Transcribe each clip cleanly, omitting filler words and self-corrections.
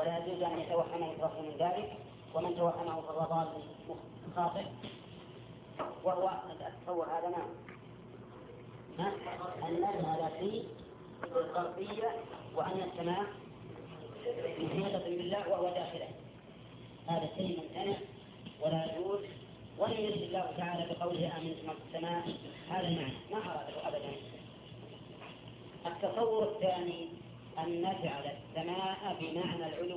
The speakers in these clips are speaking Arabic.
ولا يجوز أن يتوهمه الرفع من ذلك، ومن توهمه فهو ضال خاطئ. وهو التصور هذا أن نذهب في القربية وأن السماء محيطة بالله وهو داخله، هذا شيء ممتنع ولا يجوز. ولم يرد الله تعالى بقوله آمنتم في السماء هذا المعنى، ما أراده أبدا. التصور الثاني أن نجعل السماء بمعنى العلو،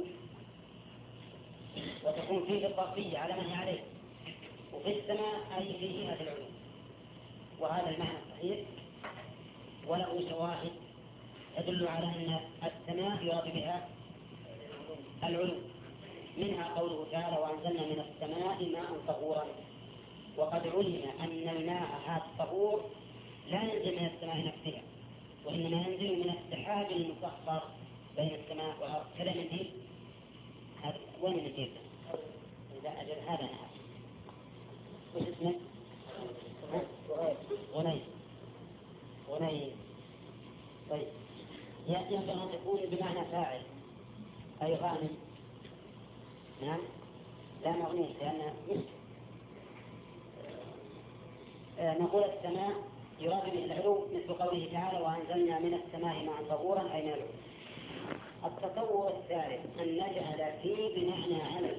وتكون فيه القربية على من هي عليه، وفي السماء أي في جهة العلو، وهذا المعنى صحيح وله شواهد تدل على أن السماء يراد بها العلو، منها قوله تعالى وأنزلنا من السماء ماء طهورا. وقد علم أن الماء هذا الطهور لا ينزل من السماء نفسها، وإنما ينزل من السحاب المسخر بين السماء والأرض. كذا من هذا وين من إذا أجل هذا نعم. وش اسمه؟ غني. طيب يمكن أن تكون بمعنى فاعل أي غانم. نعم لا مغني لأن نقول السماء يراد به العلو مثل قوله تعالى وأنزلنا من السماء ماء طهورا أي من العلو. التصور الثالث أن نجعل فيه بمعنى علم،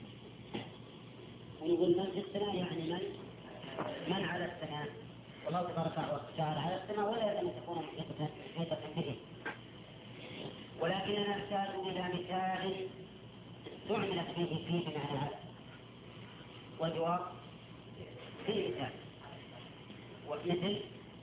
ونقول من في السماء يعني من على السماء، والله تبارك وتعالى على السماء ولا يلزم أن تكون محيطة به. ولكننا نحتاج إلى مثال استعملت فيه بمعنى علم، والجواب في مثال. ومثل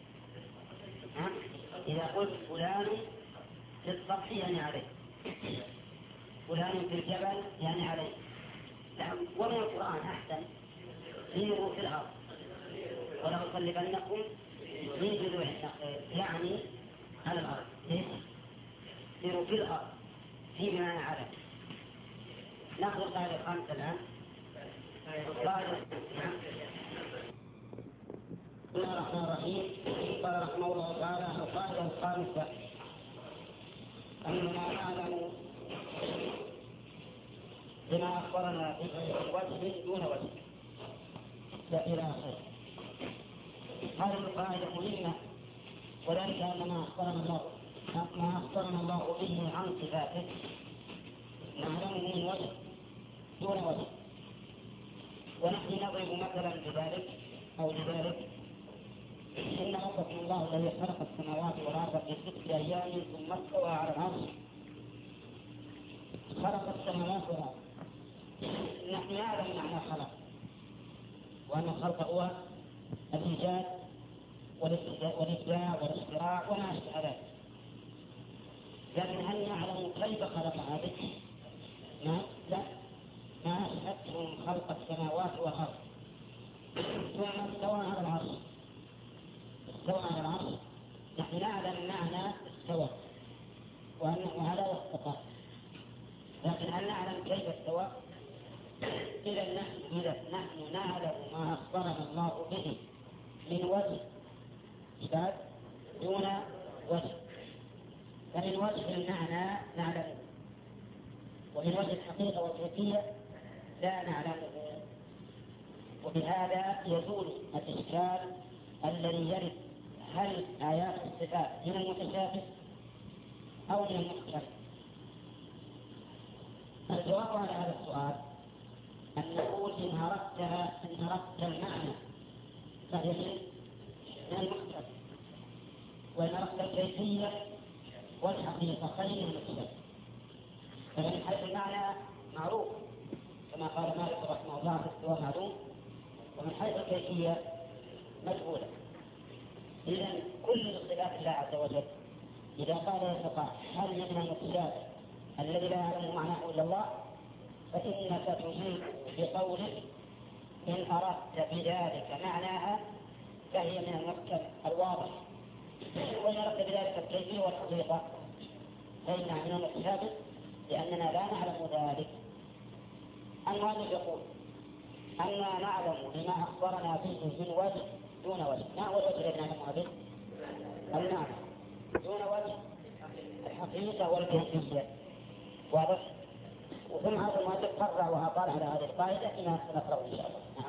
إذا قلت فلان في السطح يعني عليه، فلان في الجبل يعني عليه. ومن القرآن أحسن سيروا في الأرض ولأصلبنكم في جذوع النخل يعني على الأرض. سيروا في الأرض في بمعنى على. نأخذ القاعدة الخامسة الآن. بسم الله الرحمن الرحيم. قال رحمه الله تعالى القاعدة الخامسة أننا نعلم بما أخبرنا به وجه دون وجه إلى آخره. هذه القاعدة مهمة، وذلك أن ما أخبرنا الله به عن صفاته نعلمه من وجه دون وجه. ونحن نضرب مثلا بذلك أو لذلك إن ربكم الله الذي خلق السماوات والأرض في 6 أيام ثم استوى على العرش. خلق السماوات والأرض، نحن نعلم معنى خلق، وأن الخلق هو الإيجاد والإبداع والاختراع وما أشبه ذلك. لكن هل نعلم كيف خلق هذه؟ لا، ما أشهدتم خلق السماوات والأرض. ثم استوى على العرش. نحن نعلم معنى استوى وأنه على واستقر، لكن هل نعلم كيف استوى؟ إذا نحن نعلم ما أخبرنا الله به من وجه إثبات دون وجه. فمن وجه المعنى نعلمه، ومن وجه الحقيقة والكيفية لا نعلمه. وبهذا يزول الإشكال الذي يرد هل آيات الصفات من المتشابه أو من المختلف. الجواب على هذا السؤال أن نقول إن أردت المعنى فهي من المختلف، وإن أردت الكيفية والحقيقة فهي من المختلف. فمن حيث المعنى معروف كما قال مالك رحمه الله في الاستواء معلوم، ومن حيث الكيفية مجهولة. إذن كل صفات الله عز وجل إذا قال يتقى هل من المتشابه الذي لا يعلم معناه إلا الله، فإنك تجيب بقولك إن أردت بذلك معناها فهي من المحكم الواضح، وإن أردت بذلك الكيفية والحقيقة فإنها من المتشابه لأننا لا نعلم ذلك. المؤلف يقول أننا نعلم بما أخبرنا به من وجه دون وجه. ما هو الوجه الذي نعلمه به؟ المعنى دون وجه الحقيقة والكيفية. واضح؟ وثم هذا المؤلف فرع وأطال على هذه القاعدة فيما سنقرأه إن شاء الله. نعم.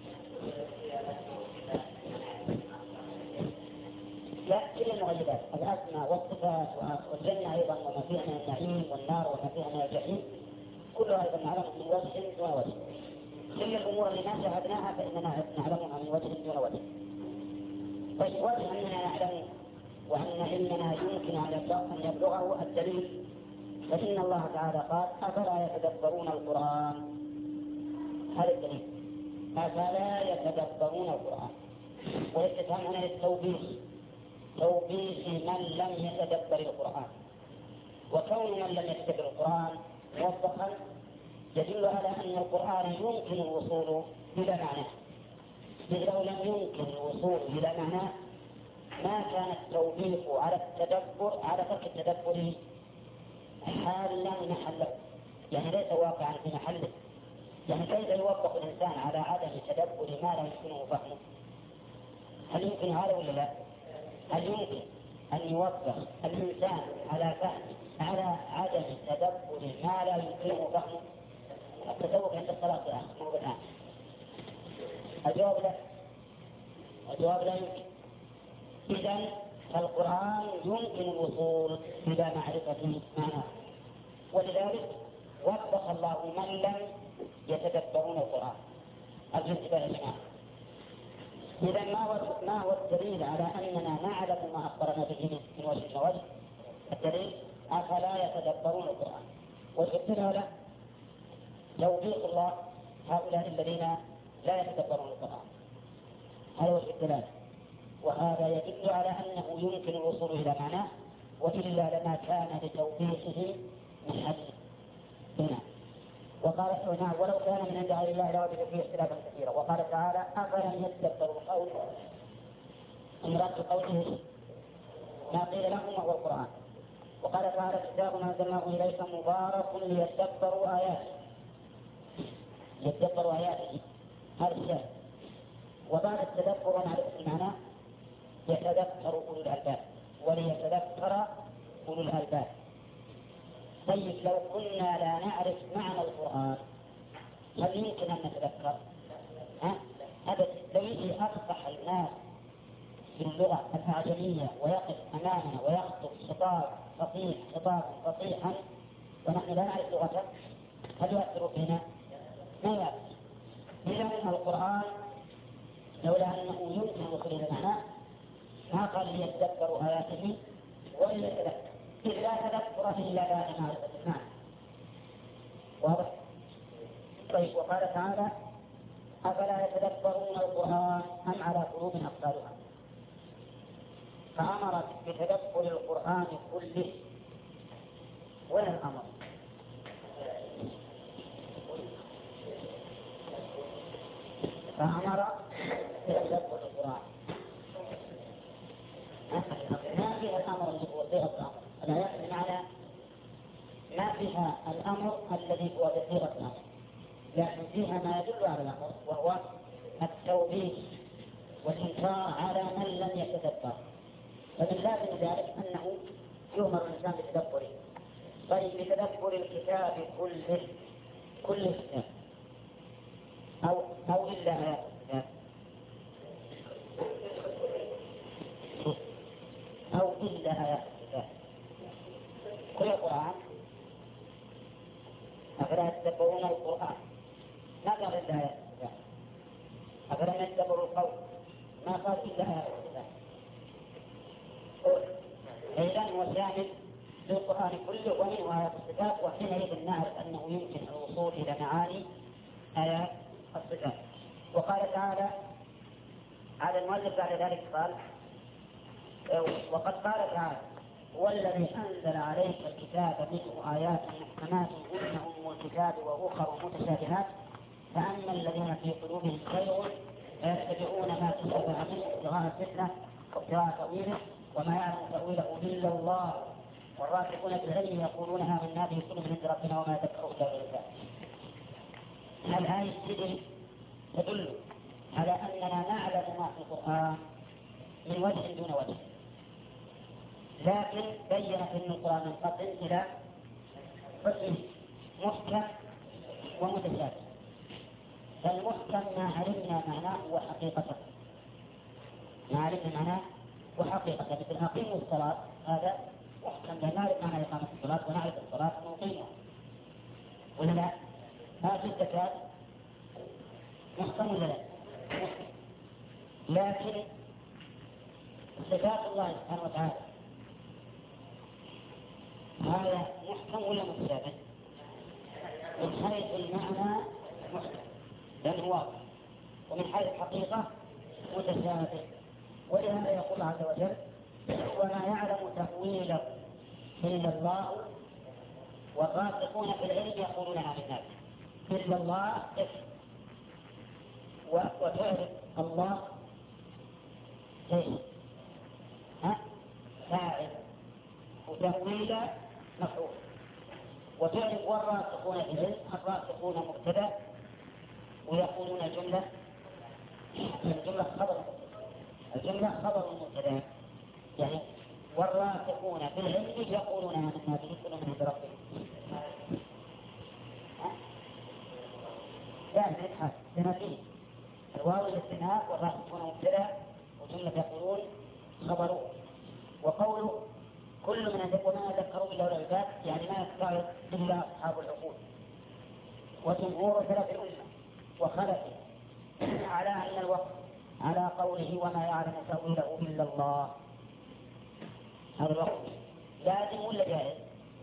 لا، كل المغيبات الأسماء والصفات والجنة أيضا وما فيها من النعيم والنار وما فيها من الجحيم كلها أيضا نعلمها من وجه دون وجه. كل الأمور اللي ما شاهدناها فإننا نعلمها من وجه دون وجه. طيب وجه أننا نعلم وأن علمنا يمكن أن يبلغه الدليل، فإن الله تعالى قال أفلا يتدبرون القرآن. هذا الدليل، أفلا يتدبرون القرآن. والاستفهام هنا للتوبيخ، توبيخ من لم يتدبر القرآن. وكون من لم يتدبر القرآن موفقا يدل على أن القرآن يمكن الوصول إلى معناه، إذ لو لم يمكن الوصول إلى معناه ما كان التوبيخ على التدبر على ترك التدبر حالا محله، يعني ليس واقعا في محله. يعني كيف يوفق الإنسان على عدم تدبر ما لا يمكنه فهمه؟ هل يمكن هذا ولا لا؟ هل يمكن أن يوفق الإنسان على فهم على عدم تدبر ما لا يمكنه فهمه؟ التسوق عند الصلاة يا أخي مو بالآن. الجواب لا، الجواب لا يمكن. إذن فالقرآن يمكن الوصول إلى معرفة معناه، ولذلك وفق الله من لم يتدبرون القرآن. الانتباه يا جماعة. إذا ما هو الدليل على أننا نعلم ما أخبرنا به من وجه وجه؟ الدليل أفلا يتدبرون القرآن. والدلالة توبيخ الله هؤلاء الذين لا يتدبرون القرآن. هذا هو الدلالة، وهذا يدل على أنه يمكن الوصول إلى معناه، وإلا لما كان لتوبيخه محل هنا. وقال ولو كان من عند غير الله لوجدوا فيه اختلافا كثيرا. وقال تعالى أفلم يتدبروا القول، مراد قوله ما قيل لهم وهو القرآن. وقال تعالى كتاب أنزلناه إليك مبارك ليتدبروا آياته، يتدبروا آياته هذا الشيء. وبعد التدبر ومعرفة المعنى يتذكر أولو الألباب، وليتذكر أولو الألباب. طيب لو كنا لا نعرف معنى القرآن هل يمكن أن نتذكر؟ أبدا. لو يجي أفصح الناس في اللغة الأعجمية ويقف أمامنا ويخطب خطاب فصيح خطابا فصيحا ونحن لا نعرف لغته، هل يؤثر فينا؟ ما يؤثر. إذا القرآن لولا أنه يمكن الوصول إلى معناه ما قال ليتدبروا آياته وليتذكر، إذ لا تذكر إلا بعد معرفة المعنى. واضح؟ طيب وقال تعالى أفلا يتدبرون القرآن أم على قلوب أقفالها، فأمر بتدبر القرآن كله. وين الأمر؟ فأمر بتدبر القرآن. ما فيها الأمر الذي هو صيغة الأمر، الآيات بمعنى ما فيها الأمر الذي هو بصيغة الأمر، لكن فيها ما يدل على الأمر وهو التوبيخ والإنكار على من لم يتدبر. فمن لازم ذلك أنه يؤمر الإنسان بتدبره. طيب بتدبر الكتاب كل الكتاب أو إلا آيات الكتاب أو إلا آيات الكتاب، كل القرآن. أفلا يتدبرون القرآن ما قال إلا آيات الكتاب. أفلا يتدبروا القول ما قال إلا آيات الكتاب. إذن هو شامل للقرآن كله ومنه آيات الصفات، وحينئذ نعرف أنه يمكن الوصول إلى معاني آيات الصفات. وقال تعالى على المؤلف بعد ذلك قال وقد قال تعالى هو الذي أنزل عليك الكتاب منه آيات محكمات هن أم الكتاب وأخر متشابهات فأما الذين في قلوبهم زيغ فيتبعون ما تشابه منه ابتغاء الفتنة وابتغاء تأويله وما يعلم تأويله إلا الله والراسخون في العلم يقولون آمنا به كل من عند ربنا وما يذكر إلا أولو الألباب. الآية تدل على أننا نعلم ما في القرآن من وجه دون وجه، لكن بينت أن القرآن منقسم إلى قسم محكم ومتشابه. فالمحكم ما علمنا معناه وحقيقته، ما علمنا معناه وحقيقته، مثل أقيموا الصلاة، هذا محكم لا نعرف معنى إقامة الصلاة ونعرف الصلاة ونقيمها، ولا لا؟ هذه الزكاة محكم ولا لا؟ محكم. لكن صفات الله سبحانه وتعالى هذا محكم ولا متشابه؟ من حيث المعنى محكم لأنه واضح، ومن حيث الحقيقة متشابه. ولهذا يقول عز وجل: وما يعلم تأويله إلا الله والراسخون في العلم يقولون آمنا به. إلا الله اسم، وتعرف الله ايش؟ فاعل، وتأويل مفعول. وتعرف والراسخون في العلم، الراسخون مبتدأ ويقولون الجملة خبر مبتدأ، يعني والراسخون في العلم يقولون آمنا به كل من عند ربهم. لا نبحث سنتين الواو الاستئناف والراسخون مبتدأ وجملة يقولون خبر. وقوله كل من وما ذكروا إلا أولو الألباب يعني ما يذكر إلا أصحاب العقول. وجمهور سلف الأمة وخلفه على أن الوقت على قوله وما يعلم تأويله إلا الله، هذا الوقت لازم ولا جائز؟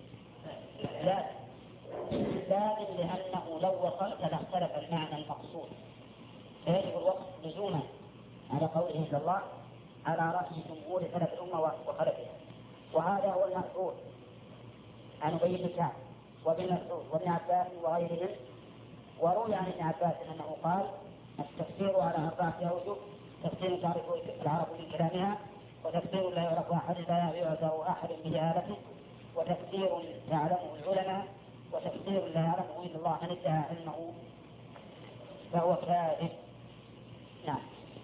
لازم لأنه لو وقفت لاختلف المعنى المقصود، فيجب الوقت لزوما على قوله إلا الله على رأس جمهور سلف الأمة وخلفها. وهذا هو المشهور عن أبي بن كعب وابن مسعود وابن عباس وغيرهم. وروي عن ابن عباس أنه قال: التفسير على 4 أوجه: تفسير تعرفه العرب من كلامها، وتفسير لا يعرف أحد لا يعرفه أحد بجهالته، وتفسير يعلمه العلماء، وتفسير لا يعلمه إلا الله من ادعى علمه فهو كاذب. نعم،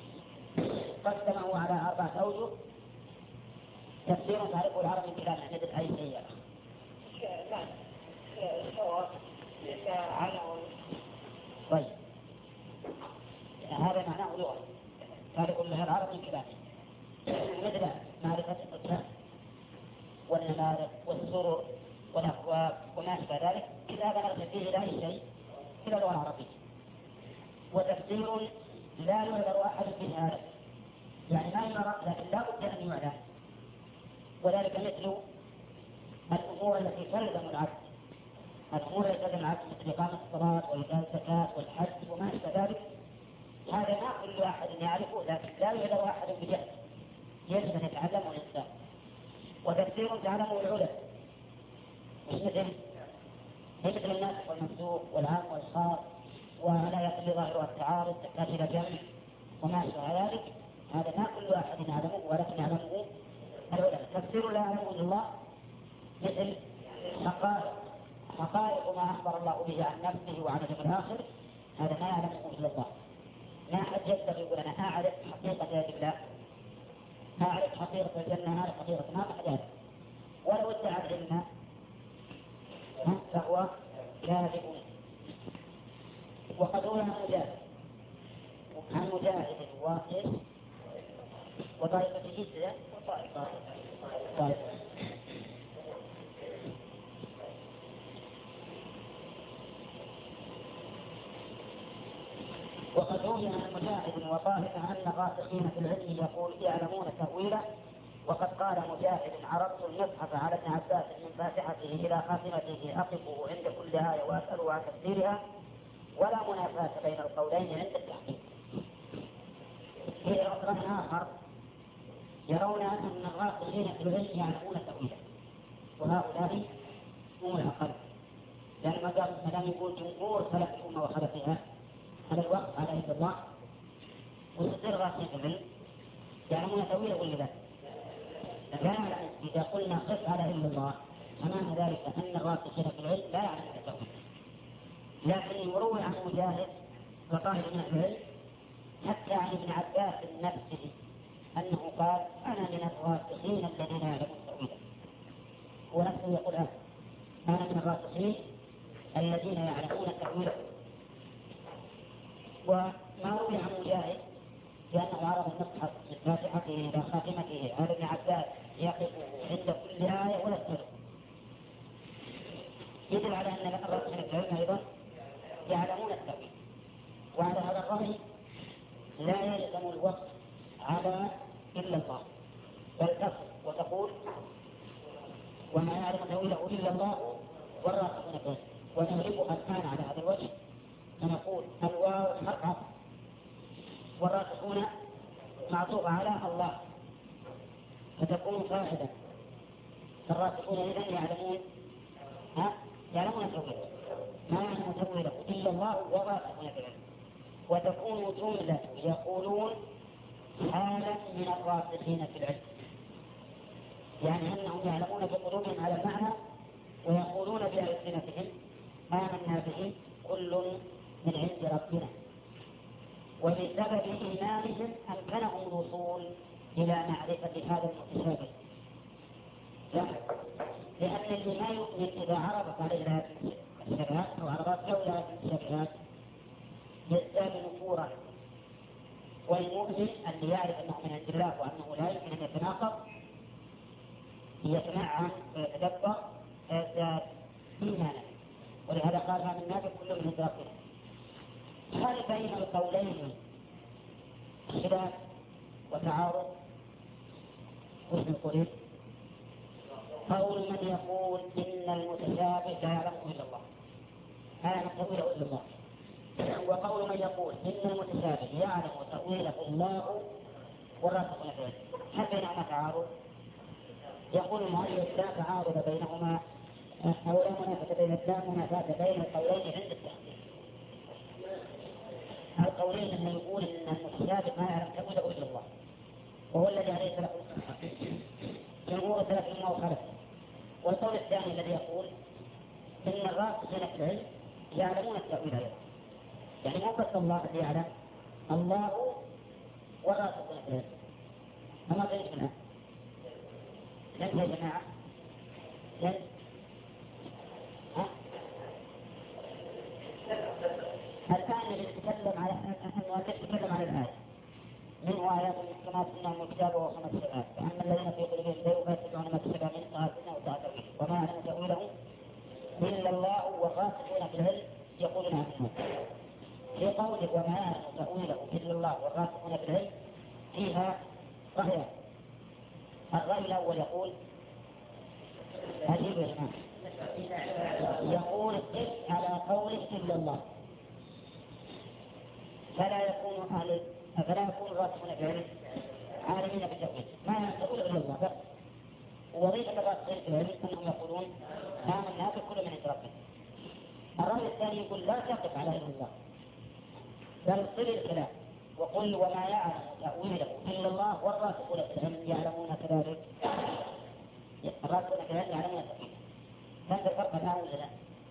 قسمه على 4 أوجه: تفسير تعرفه العرب من كلامها مثل أي شيء. طيب، هذا معناه لغة تعرف لها العرب من كلامها، مثل معرفة الأطفال والنمارق والسرر والأكواب وما أشبه ذلك، إذا بلغت فيه إلى أي شيء إلى اللغة العربية. وتفسير لا يعذر أحد بهذا، يعني ما يعرف لكن لا بد أن يعلم، وذلك مثل الأمور التي تلزم العبد، الأمور التي تلزم العبد مثل إقامة الصلاة وإيتاء الزكاة والحج وما أشبه ذلك، هذا ما كل أحد يعرفه لكن لا يعذر أحد بجهل، يجب أن يتعلمه الإنسان. وتفسير تعلمه العلماء، مثل الناسخ والمنسوخ والعام والخاص ولا يقل ظاهرها التعارض تحتاج إلى جمع وما أشبه ذلك، هذا ما كل أحد يعلمه ولكن يعلمه العلماء. تفسير لا يعلمه إلا الله مثل حقائق ما أخبر الله به عن نفسه وعن اليوم الآخر، هذا ما يعلمه إلا الله. ما أحد يقدر يقول أنا أعرف حقيقة الله، أعرف حقيقة الجنة، أعرف حقيقة ما أحد، ولو ادعى العلم فهو كاذب. وقد روى عن مجاهد واحد وطائفة جزء وطائفة. وقد روي عن مجاهد وطائفة أن الراسخين في العلم يعلمون تأويله. وقد قال مجاهد: عرضت المصحف على ابن عباس من فاتحته إلى خاتمته أقفه عند كل آية وأسأله عن تفسيرها، ولا منافاة بين القولين عند التحقيق. في عذر آخر يرون أن الراسخين في العلم يعلمون تأويله، وهؤلاء هم الأقل، لأن ما دام يقول جمهور سلف الأمة وخلفها على الوقت على يد الله ويصير الراسخين في العلم يعلمون تأويله ولا لا؟ إذا قلنا قف على علم الله فمعنى ذلك أن الراسخين في العلم لا يعلمون التأويل. لكن يروي عن مجاهد وطائفة من العلم حتى عن ابن عباس نفسه أنه قال: أنا من الراسخين الذين يعلمون تأويله. هو نفسه يقول: أنا من الراسخين الذين يعلمون تأويله. وما روي عن مجاهد لأنه عرض المصحف من فاتحته إلى خاتمته على ابن عباس يقف عند كل آية ولا يستمر، يدل على أن الراسخين في العلم أيضا يعلمون التأويل. وعلى هذا الرأي لا يلزم الوقت على إلا الله، بل تصل وتقول وما يعلم تأويله إلا الله والراسخون فيه، ونغلبها الآن على هذا الوجه فنقول الواو حرف عطف والراسخون معطوف على الله فتكون فاعلا. فالراسخون إذن يعلمون تأويله، ما يعلم تأويله إلا الله والراسخون فيه، وتكون جملة يقولون حالا من الراسخين في العلم، يعني أنهم يعلمون بقلوبهم على المعنى ويقولون بألسنتهم آمنا به كل من عند ربنا، وبسبب إيمانهم أمكنهم الوصول إلى معرفة هذا المتشابه. لأن اللي ما يؤمن إذا عرضت عليه الشبهات أو عرضت له الشبهات يزداد نفورا، والمؤمن الذي يعرف أنه من عند الله وأنه لا يمكن أن يتناقض يتنعم ويتدبر فيزداد إيمانا. ولهذا قال من الناس كل من عند ربنا. هل بين القولين خلاف وتعارض؟ وش نقول؟ قول من يقول إن المتشابه لا يعلمه إلا الله، لا يعلم تأويله إلا الله، وقول من يقول إن المتشابه يعلم تأويله الله والراسخون فيه، هل بينهما تعارض؟ يقول المؤلف لا تعارض بينهما أو لا منافاة بين القولين عند التحقيق. القولين أنه يقول إن المتشابه ما يعلم تأويله إلا الله وهو الذي عليه سلف جمهور سلف الأمة وخلف. والقول الثاني الذي يقول إن الراسخين في العلم يعلمون التأويل أيضا، يعني مو بس الله الذي يعلم، الله والراسخون في العلم. أما غير منها لن يا جماعة لن الآن نتكلم على نتكلم عن الآية منه آيات محكمات إنهم الكتاب وخمس سبعات، فأما الذين في قلوبهم زيغ فيتبعون ما تشابه منه فآتنا وساء تأويله وما يعلم تأويله إلا الله والراسخون في العلم يقولون عنه. في قوله وما يعلم تأويله إلا الله والراسخون في العلم فيها رأيان. الرأي الأول يقول عجيب يا جماعة، يقول قف على قوله إلا الله، فلا يكون الراسخون في العلم عالمين بالتأويل، ما يقول إلا الله بس. ووظيفة الراسخين في العلم أنهم يقولون آمنا بكل من عند ربنا. الرأي الثاني يقول لا تقف على إلا الله، بل صل الكلام وقل وما يعلم تأويله إلا الله والراسخون في العلم يعلمون كذلك. الراسخون في العلم يعلمون تأويله. هذا الفرق الآن ولا لا؟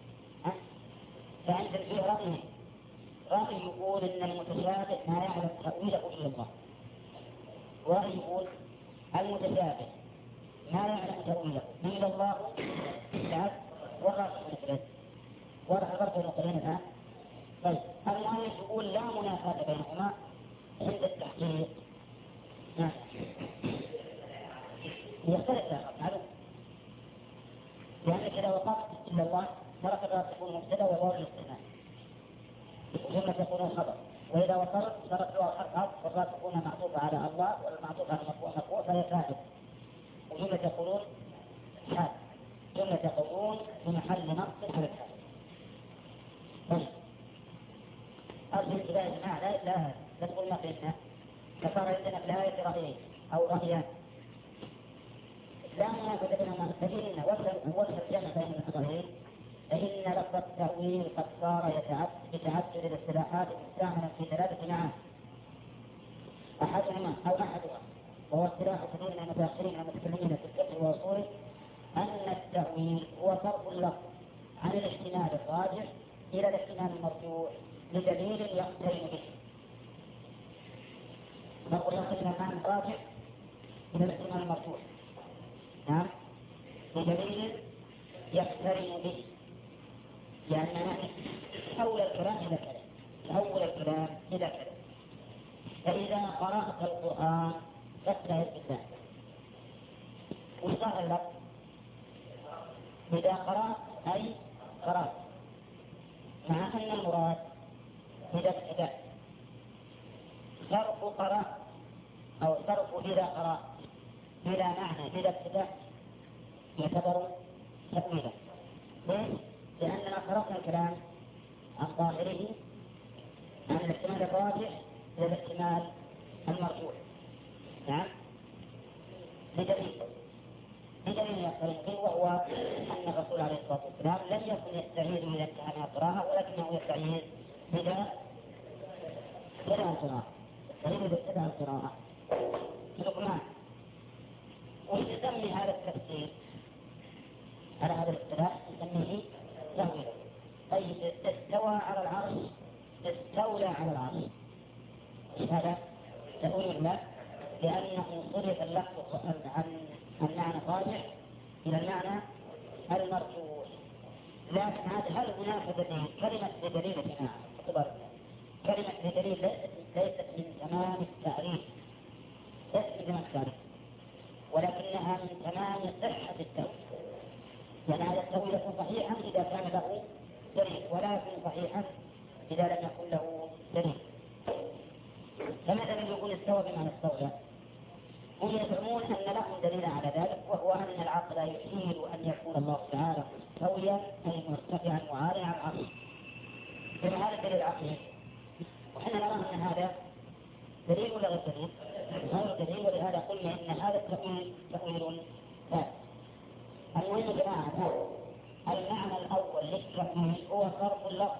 فعند فيه رأيين، رأي يقول إن المتشابه ما يعلم تأويله إلا الله، ورأي يقول المتشابه ما يعلم تأويله إلا الله والراسخون في العلم. واضح الفرق بين القولين الآن؟ طيب المؤلف يقول لا منافاة بينهما عند التحقيق. يختلف معلوم، يعني إذا وقفت إلا الله ترك الراسخون مبتدأ وواو الاستثناء وجملة يكونون خبر، وإذا وصلت صارت له حرف عطف والراسخون معطوف على الله والمعطوف على مرفوع فهي فاعل، وجملة يقولون حال، جملة يقولون في محل نصب على الحال. طيب أرجو إلى يا جماعة لا تقول ما فينا، فصار عندنا في الآية رأيين أو رأيان لا منافاة بينهما، فإن وجه الجمع بين الرأيين فإن لفظ التأويل قد صار يتعدد الاصطلاحات المستعملة في ثلاثة معاني، أحدها وهو اصطلاح كثير من المتأخرين المتكلمين في الفقه وأصوله أن التأويل هو صرف اللفظ عن الاحتمال الراجح إلى الاحتمال المرجوح لدليل يقترن به. نقول يصل من المعنى الراجح إلى الاحتمال المرجوح، نعم، بدليل يقترن به. يعني حول الكلام إلى كذا، حول الكلام إلى كذا. فإذا قرأت القرآن فاستعذ بالله. وصار لك إذا قرأت أي قرأت، مع أن المراد إذا ابتدأ. صرف قرأ أو صرف إذا قرأ إلى معنى إذا ابتدأ يعتبر تأويلا. ليش؟ لأننا قرأنا الكلام عن ظاهره عن الاحتمال الراجح إلى الاحتمال المرجوح. نعم، بدليل يقترن به، وهو أن الرسول عليه الصلاة والسلام لم يكن يستعيذ إذا انتهى من القراءة، ولكنه يستعيذ إذا ابتدأ القراءة. يستعيذ إذا ابتدأ القراءة. لقمان ويسمي هذا التفسير على هذا الاصطلاح يسميه تأويل. طيب استوى على العرش، استولى على العرش، هذا تأويل لا، لأنه صرف اللفظ عن المعنى الراجح إلى المعنى المرجوح. لكن هل هناك دليل؟ كلمة بدليل يا جماعة، كلمة بدليل ليست من تمام التعريف، ليست من تمام التعريف، ولكنها من تمام صحة التأويل. يعني هذا التأويل يكون صحيحا إذا كان له دليل، ولا يكون صحيحا إذا لم يكن له دليل. فمثلا يقول استوى بمعنى استولى، هم يزعمون أن لهم دليل على ذلك، وهو أن العقل يحيل أن يكون الله تعالى مستويا أي مرتفعا وعاليا على العرش. فهذا الدليل العقلي، وحنا نرى أن هذا دليل ولا غير دليل؟ غير دليل، ولهذا قلنا أن هذا التأويل تأويل ثابت. المهم يا جماعة، المعنى الأول للتأويل هو صرف اللفظ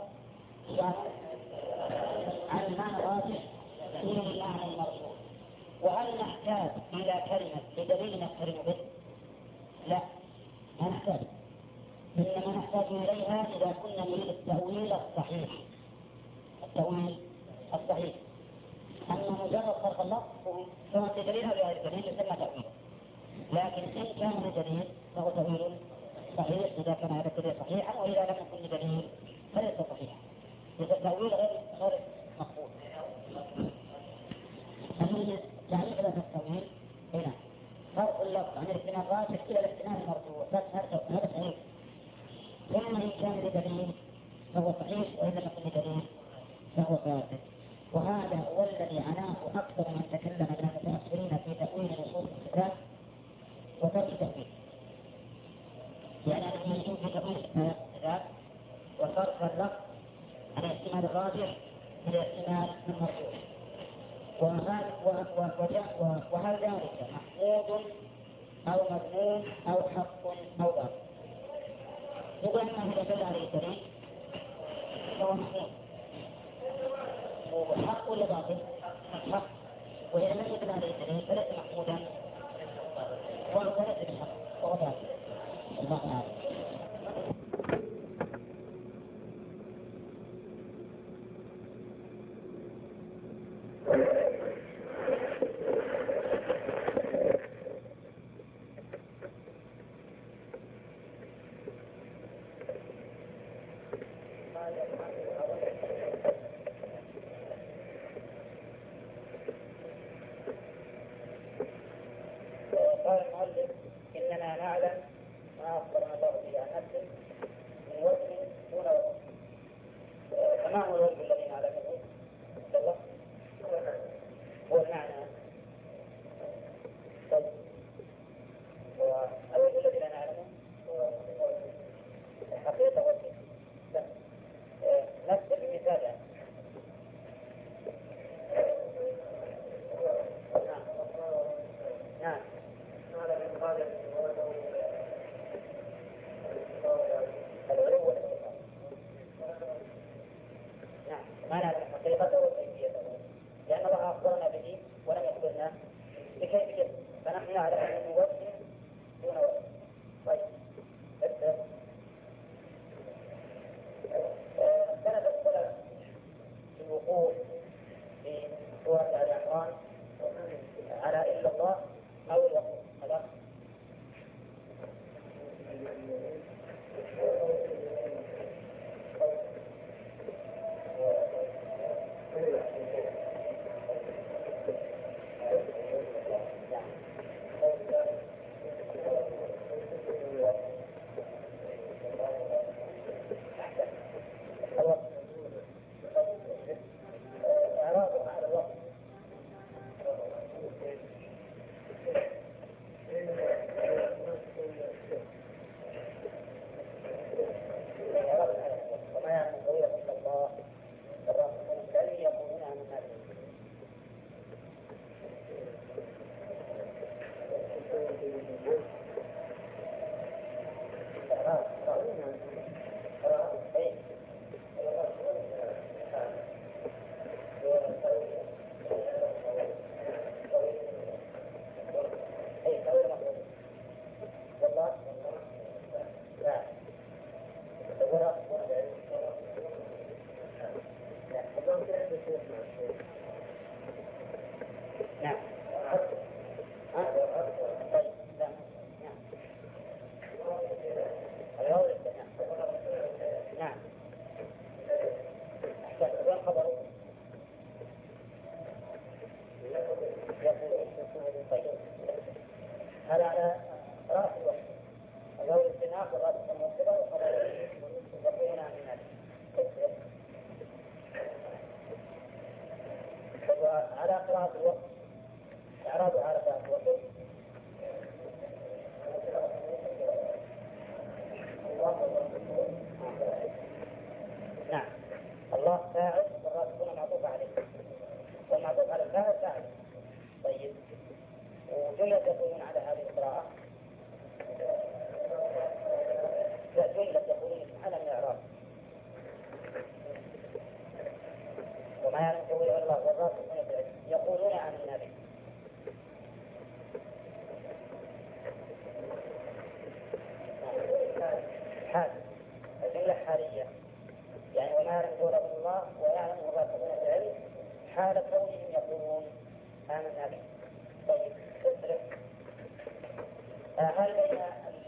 عن المعنى الراجح إلى المعنى المرجوح. وهل نحتاج إلى كلمة بدليل نقترن به؟ لا، ما نحتاج، إنما نحتاج إليها إذا كنا نريد التأويل الصحيح. التأويل الصحيح، أما مجرد صرف اللفظ سواء بدليل أو بغير دليل يسمى تأويل. لكن إن كان بدليل فهو تأويل صحيح إذا كان هذا الدليل صحيحا، وإذا لم يكن بدليل فليس صحيحا، إذا التأويل غير مقبول. تعريف لفظ التأويل هنا فرق اللفظ عن الاحتمال الراجح إلى الاحتمال المرجوح، بس هذا صحيح. ثم إن كان بدليل فهو صحيح، وإن لم يكن بدليل فهو فاسد. وهذا هو الذي عناه أكثر من تكلم من المتأخرين في تأويل نصوص الكتاب وترك تأويل. يعني أنهم يجوز في تأويل الكتاب وصرف اللفظ عن الاحتمال الراجح إلى الاحتمال المرجوح. وهل ذلك محمود أو مذموم أو حق أو باطل؟ يقول أنه إذا دل عليه الدليل فهو محمود، وحق ولا باطل؟ حق. وإذا لم يدل عليه الدليل فليس محمودا وليس بحق، وهو باطل. الله تعالى. قال المؤلف إننا نعلم ما أخبرنا الله به عن نفسه من وجه دون وجه. فما هو الوجه الذي نعلمه؟ هو المعنى. هو الوجه الذي لا نعلمه هو حقيقة وجه نفس إعراب الوقت إعراب عارفة الوقت. نعم الله فاعل والراسخون معطوف عليه والمعطوف على الفاعل فاعل. طيب وجملة يقولون على هذه القراءة لا جملة يقولون على الإعراب وما يعلم تأويله إلا الله والراسخون في العلم يقولون عن النبي. حال الجملة حالية يعني وما يعلم تأويله إلا الله ويعلم الراسخون في العلم حال كونهم يقولون آمنا به. طيب تصرف هل بين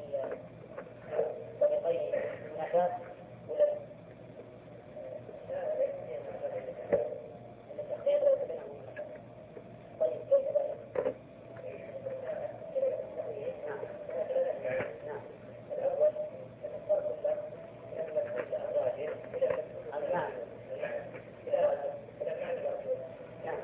الطريقين منافاة ولا لا؟ طيب كيف ذلك؟ نعم الأول الفرق المعنى نعم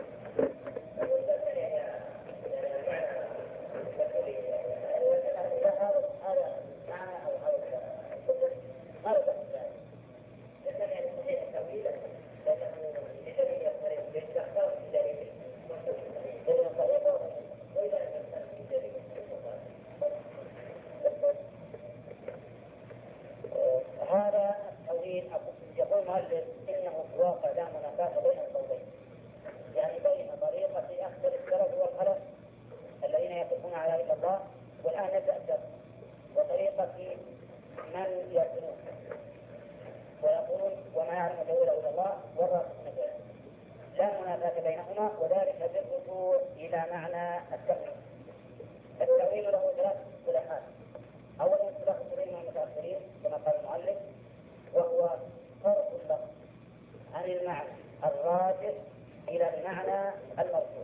هذا التأويل يقول المؤلف إنه في الواقع لا منافاة بين القولين يعني بين طريقة أخذ السلف والخلف الذين يقفون على إلا الله والآن نبدأ الدرس وطريقة من يقولون ويقولون وما يعلم تأويله إلا الله والراسخون في العلم لا منافاة بينهما وذلك بالرجوع إلى معنى التأويل. التأويل له ثلاث اصطلاحات. أولا اصطلاح السلفيين المتأخرين كما قال المؤلف وهو صرف اللفظ عن المعنى الراجح إلى المعنى المرجوح.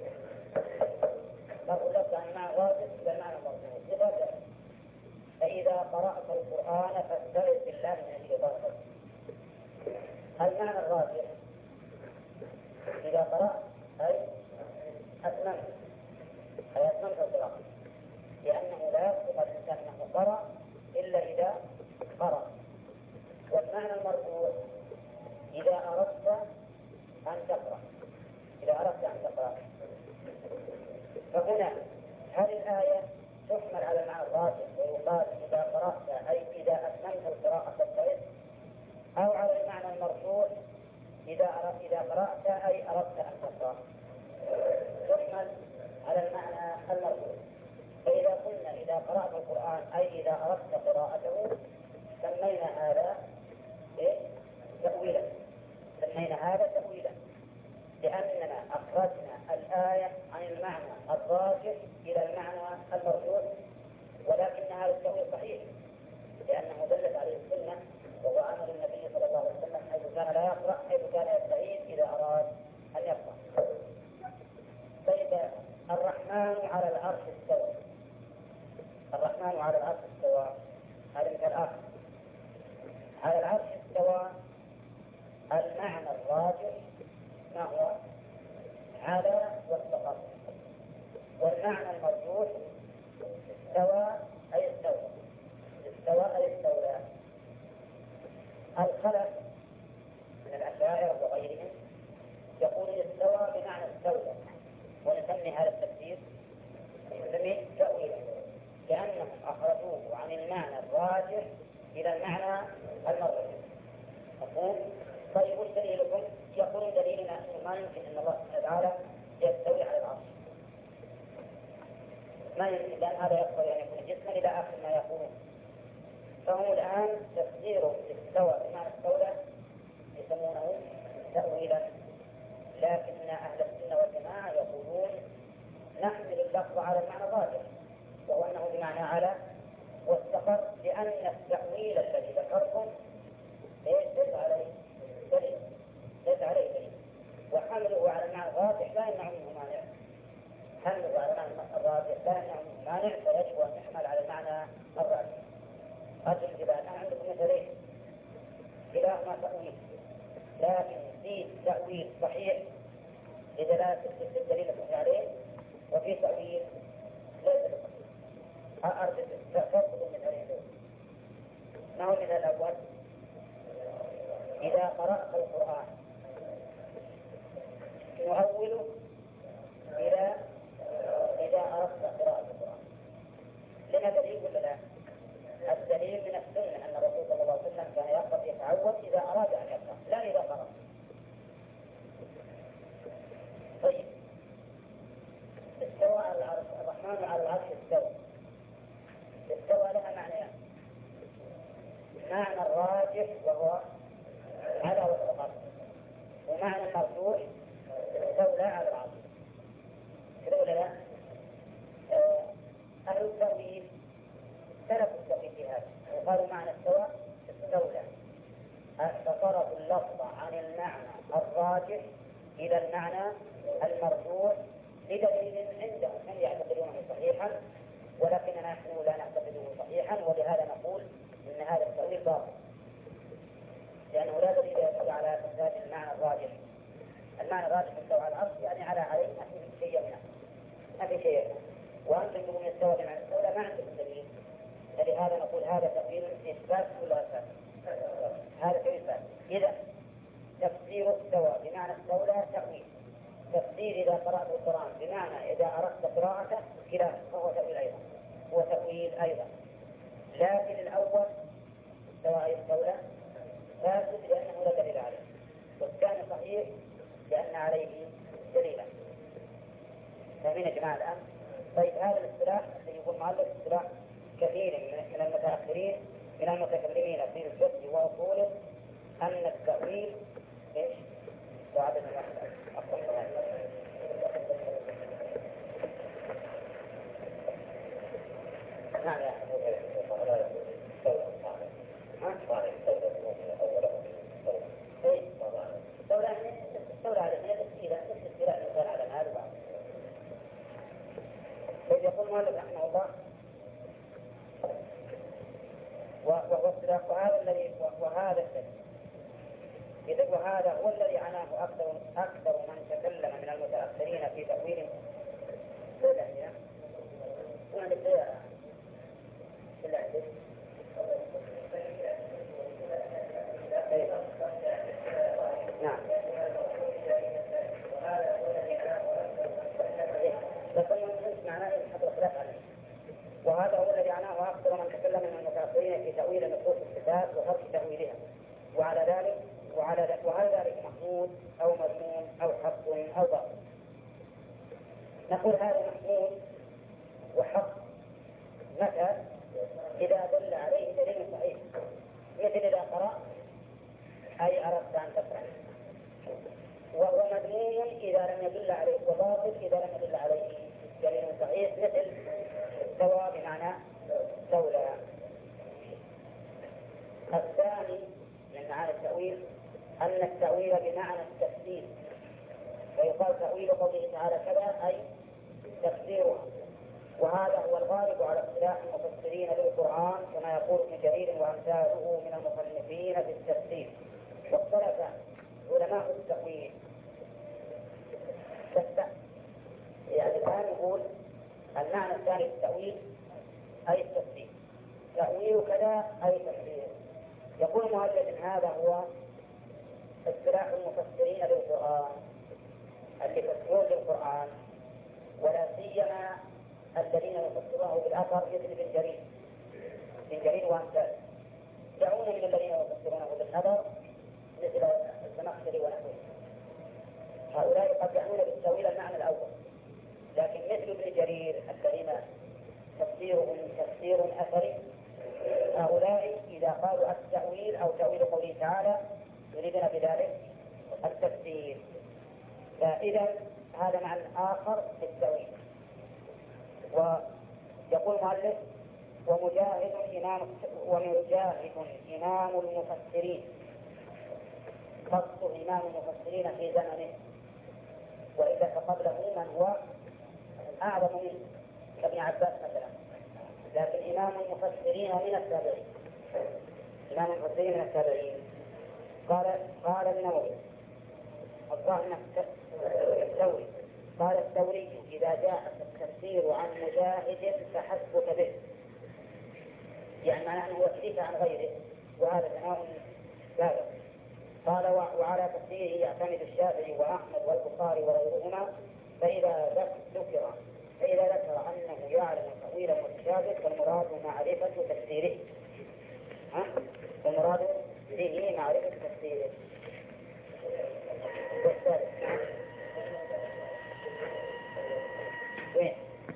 صرف اللفظ عن المعنى الراجح إلى المعنى المرجوح لماذا؟ فإذا قرأت القرآن فاستعذ بالله من الشيطان الرجيم. المعنى الراجح إذا قرأت أي أتممت القراءة لأنه لا يصدق الإنسان أنه قرأ إلا إذا قرأ. والمعنى المرجوح إذا أردت أن تقرأ فهنا هل الآية تحمل على المعنى الراجح ويقال إذا قرأت أي إذا أتممت القراءة فاستعذ أو على المعنى المرجوح إذا قرأت أي أردت أن تقرأ تحمل على المعنى المرجوح. فإذا قلنا إذا قرأت القرآن أي إذا أردت قراءته سمينا هذا تأويلا لأننا أخرجنا الآية عن المعنى الراجح إلى المعنى المرجوح ولكن هذا التأويل صحيح لأنه دلت عليه السنة وهو عمل النبي صلى الله عليه وسلم حيث كان لا يقرأ حيث كان يستعيذ إذا أراد أن يقرأ. طيب الرحمن على العرش استوى هذا مثال آخر. على العرش استوى المعنى الراجح ما هو على واستقر والمعنى المرجوح استوى أي استولى. الخلف من الأشاعرة وغيرهم يقول استوى بمعنى استولى ونسمي هذا التفسير تأويلا لأنهم أخرجوه عن المعنى الراجح إلى المعنى المرجوح. مفهوم؟ طيب وش دليلكم؟ يقول دليلنا أنه ما يمكن أن الله سبحانه وتعالى يستوي على العرش ما يمكن لأن هذا يقتضي أن يكون جسما إلى آخر ما يقولون. فهم الآن تفسيره استوى بمعنى استولى يسمونه تأويلا لكن أهل السنة والجماعة يقولون نحمل اللفظ على المعنى الراجح وهو أنه بمعنى على واستقر لأن التأويل الذي ذكرتم ليس عليه دليل وحمله على المعنى الراجح لا يمنع منه مانع. حمله على المعنى الراجح لا يمنع منه مانع فيجب أن يحمل على المعنى الراجح. هذه الجبال أنا عندكم مثلين كلاهما تأويل لكن في تأويل صحيح لدلالة الدليل عليه، وفي تأويل ليس فرق من هذين. ما هو المثال الأول؟ إذا قرأت القرآن نؤوله إذا أردت قراءة القرآن. لنا دليل ولا لا؟ الدليل من السنة أن الرسول صلى الله عليه وسلم كان يقرأ يتعود إذا أراد أن يقرأ، لا إذا قرأ. طيب، استوى على العرش، الرحمن على العرش استوى لها معنيان: معنى الراجح وهو على واستقر، ومعنى المرجوح استولى على العرش. كذا ولا لا؟ أهل التأويل اختلفوا التأويل في هذا، وقالوا معنى استولى فصرفوا اللفظ عن المعنى الراجح إلى المعنى المرجوح لدليل عندهم هم يعتقدونه صحيحا، ولكننا نحن لا نعتقده صحيحا، ولهذا نقول إن هذا التأويل باطل، لأنه لا دليل يدل على فساد المعنى الراجح. المعنى الراجح استوى على العرش يعني عليه ما في شيء منه، ما في شيء منه. وأنتم تقولون استوى بمعنى استولى ما عندكم دليل، فلهذا نقول هذا تأويل إثبات ولا إثبات؟ هذا تأويل إثبات. إذا تفسير استوى بمعنى استولى تأويل، تفسير إذا قرأت القرآن بمعنى إذا أردت قراءته كلا فهو تأويل أيضا، هو تأويل أيضا. لكن الأول استولى فاسد لأنه لا دليل عليه، والثاني صحيح لأن عليه دليلا. فمن يا جماعة الآن؟ طيب، هذا الاصطلاح الذي يقول معلق اصطلاح كثير من المتأخرين من المتكلمين في الفقه وأصوله أن التأويل إيش؟ وعدد الأحداث أفضل نعم يا استولى على الاستيلاء مثال على هذا بعض. إذ يقول مالك رحمه الله وهذا الذي وهذا هو الذي عناه أكثر من تكلم من المتأخرين في تأويل نعم. وهذا هو الذي عناه أكثر من تكلم من المتأخرين في تأويل نصوص الصفات وترك تأويلها، وعلى ذلك محمود أو مذموم أو حق أو باطل. نقول هذا محمود وحق متى؟ إذا دل عليه دليل صحيح، مثل إذا قرأ أي أردت أن تقرأ، وهو مذموم إذا لم يدل عليه، وباطل إذا لم يدل عليه دليل صحيح، مثل استوى بمعنى استولى. الثاني من معاني التأويل أن التأويل بمعنى التفسير، فيقال تأويل قوله تعالى كذا أي تفسيرها، وهذا هو الغالب على اصطلاح المفسرين للقرآن كما يقول ابن جرير وأمثاله من المصنفين في التفسير. واختلف علماء التأويل، يعني الآن يقول المعنى الثاني للتأويل أي التفسير، تأويل كذا أي تفسير. يقول مؤلف هذا هو اصطلاح المفسرين للقرآن اللي يفسرون للقرآن، ولا سيما الذين يفسرونه بالأثر مثل ابن جرير وأمثاله، دعون من الذين يفسرونه بالنظر مثل الزمخشري ونحوه. هؤلاء قد يعنون بالتأويل المعنى الأول، لكن مثل ابن جرير الذين تفسيرهم تفسير أثري، هؤلاء إذا قالوا التأويل أو تأويل قوله تعالى يريدون بذلك التفسير. فإذا هذا معنى آخر للتأويل. ويقول المؤلف ومجاهد إمام المفسرين، خص إمام المفسرين في زمنه، وإذا فقبله من هو أعظم منه كابن عباس مثلا، لكن إمام المفسرين من التابعين. قال النووي الظاهر الثوري قال الثوري إذا جاء التفسير عن مجاهد فحسبك به، يعني معناه أنه يكفيك عن غيره، وهذا ثناء سابق. قال وعلى تفسيره يعتمد الشافعي وأحمد والبخاري وغيرهما، فإذا ذكر أنه يعلم تأويل المتشابه فالمراد معرفة تفسيره، فالمراد به معرفة تفسيره. وين؟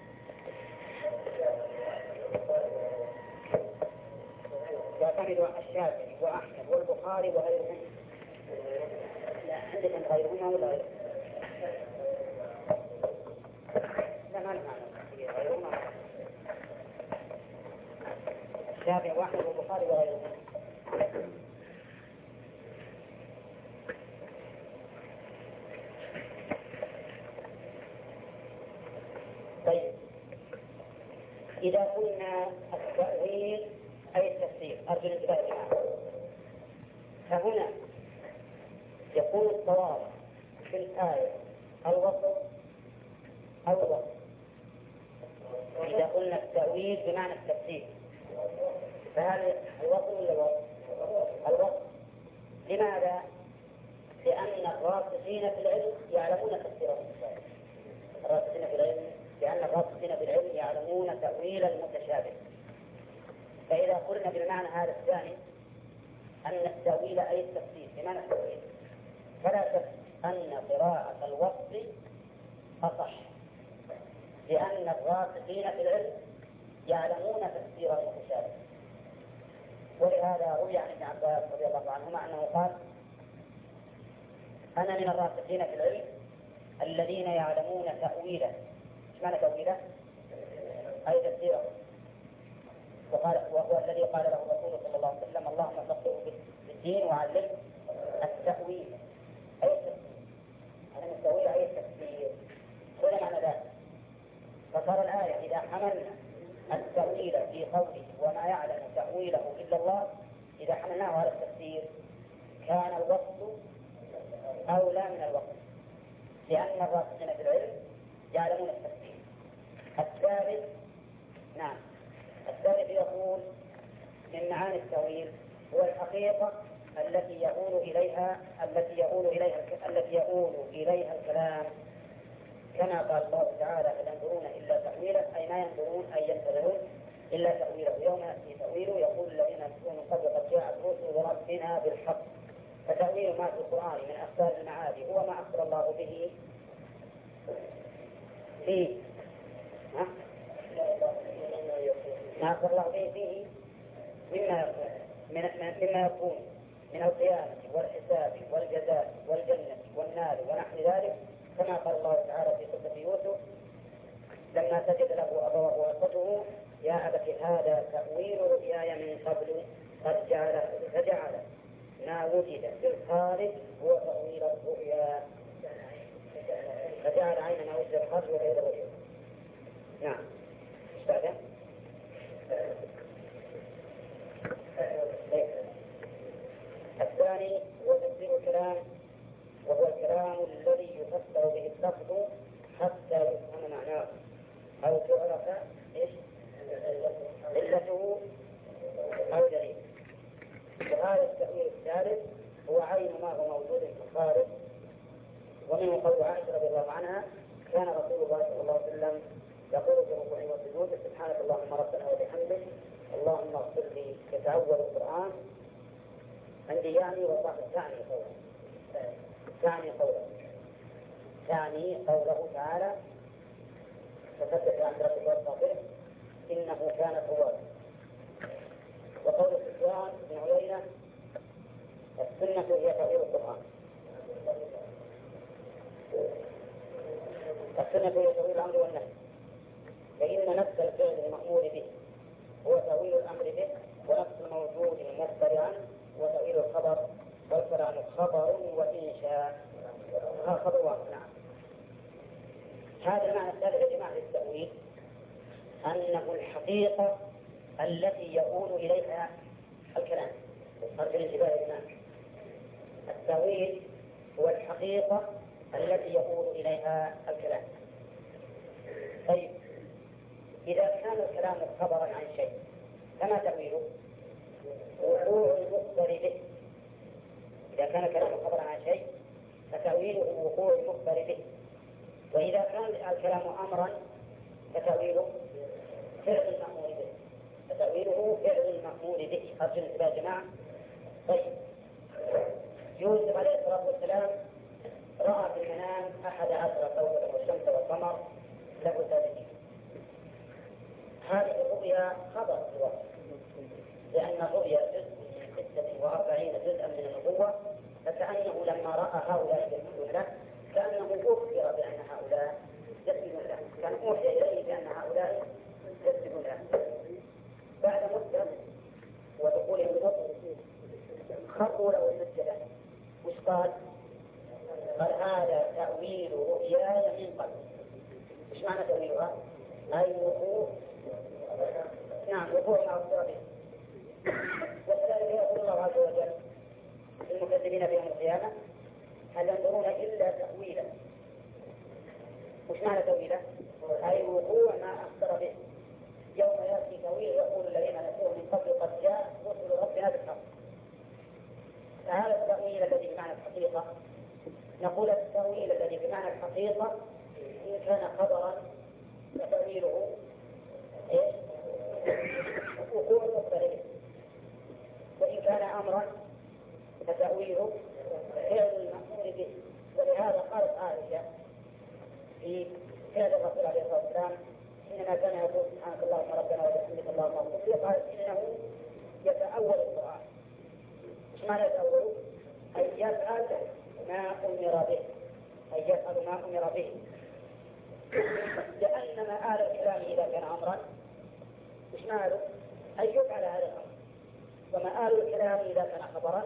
يعتمد الشافعي وأحمد والبخاري وغيرهم. لا عندك أن غيرهما ولا غيرهم؟ لا ما نفهم غيرهما. الشافعي وأحمد والبخاري وغيرهم. طيب إذا قلنا التأويل أي التفسير، أرجو الانتباه يا جماعة. فهنا يكون الصواب في الآية الوصف أو الوصف. إذا قلنا التأويل بمعنى التفسير فهل الوصف ولا الوصف؟ الوصف. لماذا؟ لأن الراسخين في العلم يعلمون تفسير المتشابه. الراسخين في العلم لأن الراسخين في العلم يعلمون تأويل المتشابه. فإذا قلنا بالمعنى هذا الثاني أن التأويل أي التفسير بمعنى التأويل، فلا شك أن قراءة الوصف أصح، لأن الراسخين في العلم يعلمون تفسير المتشابه. ولهذا روي عن ابن عباس رضي الله عنهما أنه قال: أنا من الراسخين في العلم الذين يعلمون تأويله. ايش معنى تأويله؟ أي تفسيره. وهو الذي قال له الرسول صلى الله عليه وسلم: اللهم فقهه بالدين وعلمه التأويل أي التفسير. علم التأويل أي التفسير. ولا معنى ذلك؟ فصار الآية إذا حملنا التأويل في قوله وما يعلم تأويله إلا الله، إذا حملناه على التفسير كان الوصف أولى من الوصف، لأن الراسخين في العلم يعلمون التفسير. الثالث يقول من معاني التأويل هو الحقيقة التي يؤول إليها الكلام، كما قال الله تعالى: هل ينظرون إلا تأويله، أي ما ينظرون أي ينتظرون إلا تأويله، يوم يأتي تأويله يقول الذين يكفرون من قبل قد جاءت رسل ربنا بالحق. فتأويل ما في القرآن من أخبار المعادي هو ما أخبر الله به فيه، ما أخبر الله به فيه مما يكون من القيامة والحساب والجزاء والجنة والنار ونحو ذلك، كما قال الله تعالى في قصة يوسف لما سجد له أبواه وأخته: يا أبت هذا تأويل رؤياي من قبل قد فجعل ما وجد في الخارج هو تأويل الرؤيا، فجعل عين ما وجد في الخارج وغير الرؤيا. نعم. بعد الثاني هو تفسير الكلام، وهو الكلام الذي يفسر به اللفظ حتى يفهم معناه أو تعرف علته أو دليل. وهذا التأويل الثالث هو عين ما هو موجود في الخارج. ومنه قول عائشة رضي الله عنها: كان رسول الله صلى الله عليه وسلم يقول في ركوعه وسجوده: سبحانك اللهم ربنا وبحمدك اللهم اغفر لي. يتأول القرآن عندي يعني والله تعني قوله تعالى: فسبح عند ربك واستغفره إنه كان توابا. وقول سفيان بن عيينة: السنة هي تأويل القرآن. السنة هي تأويل الأمر والنهي، فإن نفس الفعل المأمور به هو تأويل الأمر به، ونفس الموجود المخبر عنه هو تأويل الخبر، والخبر عنه خبر وإنشاء خبر واحد. نعم. هذا المعنى الثالث يا جماعة للتأويل، أنه الحقيقة التي يؤول إليها الكلام. أرجو الانتباه يا جماعة. التأويل هو الحقيقة التي يقول إليها الكلام. طيب، إذا كان الكلام خبرا عن شيء فما تأويله؟ وقوع المخبر به. إذا كان الكلام خبرا عن شيء فتأويله وقوع المخبر به. وإذا كان الكلام أمرا فتأويله فعل المأمور به. فتأويله فعل المأمور به. أرجو الانتباه يا جماعة. طيب، يوسف عليه الصلاة والسلام رأى في المنام 11 كوكبا والشمس والقمر له ساجدين. هذه الرؤيا خبر في الوقت، لأن الرؤيا جزء من 46 جزءا من النبوة، فكأنه لما رأى هؤلاء يسجدون له كأنه أخبر بأن هؤلاء يسجدون له، كان أوحي إليه بأن هؤلاء يسجدون له. بعد مدة ودخولهم الوقت خروا له سجدا. وش قال؟ قال هذا تأويل رؤياي من قبل. وش معنى تأويلها؟ أي وقوع، نعم، وقوع مع الصادق. وكذلك يقول الله عز وجل المكذبين في يوم القيامة هل ينظرون إلا تأويلا. وش معنى تأويله؟ أي وقوع ما أخبر به. يوم يأتي تأويل يقول الذين نسوه من قبل قد جاء رسل ربنا بالحق. فهذا التأويل الذي بمعنى الحقيقة، نقول التأويل الذي بمعنى الحقيقة إن كان خبرا فتأويله وقوع مختلف، وإن كان أمرا فتأويله فعل المأمور به. ولهذا قالت عائشة في فعل الرسول عليه الصلاة والسلام حينما كان يقول سبحانك اللهم ربنا وبحمدك اللهم اغفر لي، قالت إنه يتأول القرآن. ايش معنى يتأول؟ أي يفعل ما أمر به، أي يفعل ما أمر به. لأن مآل الكلام إذا كان أمرا ايش ماله؟ أن يفعل هذا الأمر. ومآل الكلام إذا كان خبرا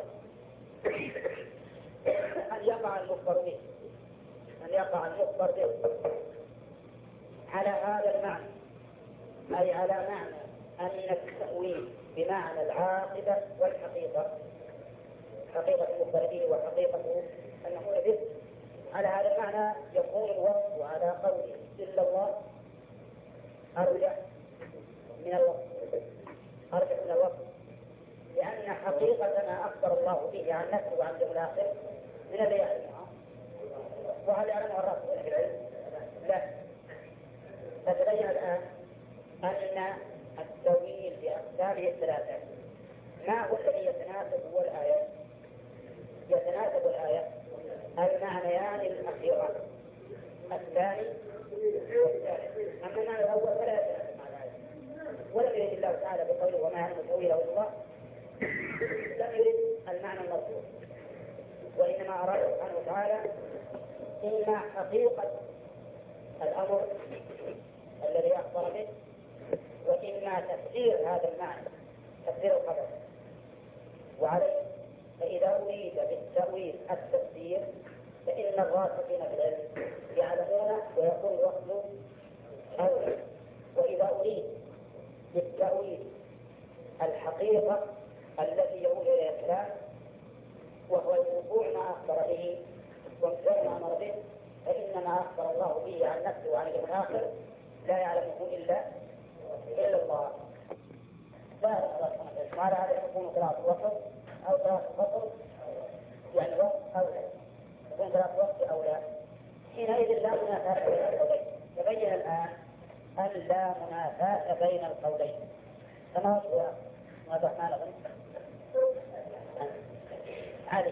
أن يقع المخبر به، أن يقع المخبر به على هذا المعنى، أي على معنى أن التأويل بمعنى العاقبة والحقيقة، حقيقة المخبر به وحقيقة المأمور به. على هذا المعنى يكون الوصف على قوله إلا الله أرجح من الوصف، أرجح من الوصف، لأن حقيقة ما أخبر الله به عن نفسه وعن اليوم الآخر من الذي يعلمها. وهل يعلمها الرسول في العلم؟ لا. فتبين الآن أن التأويل بأقسامه الثلاثة ما هو الذي يتناسب هو الآية، يتناسب الآية المعنيان الأخيران الثاني والثالث. أما المعنى الأول فلا يتناسب مع الآية. ولم يرد الله تعالى بقوله وما يعلم تأويله إلا الله، لم يرد المعنى المطلوب، وإنما أراد سبحانه وتعالى إما حقيقة الأمر الذي أخبر به، وإما تفسير هذا المعنى، تفسير الخبر. وعليه فإذا أريد بالتأويل التفسير فإن الراسخين في العلم يعلمون ويكون الوصف أولى. وإذا أريد بالتأويل الحقيقة التي يقول إليها الكلام وهو الوقوع ما أخبر به وامتثال ما أمر به، فإن ما أخبر الله به عن نفسه وعن اليوم الآخر لا يعلمه إلا الله. وعلى هذا يكون قراءة الوصف أو قراءة الفصل، يعني وصف أو لا، يكون قراءة وصف أو لا. حينئذ لا منافاة بين القولين. تبين الآن أن لا منافاة بين القولين. كما هو واضح ما لغن علي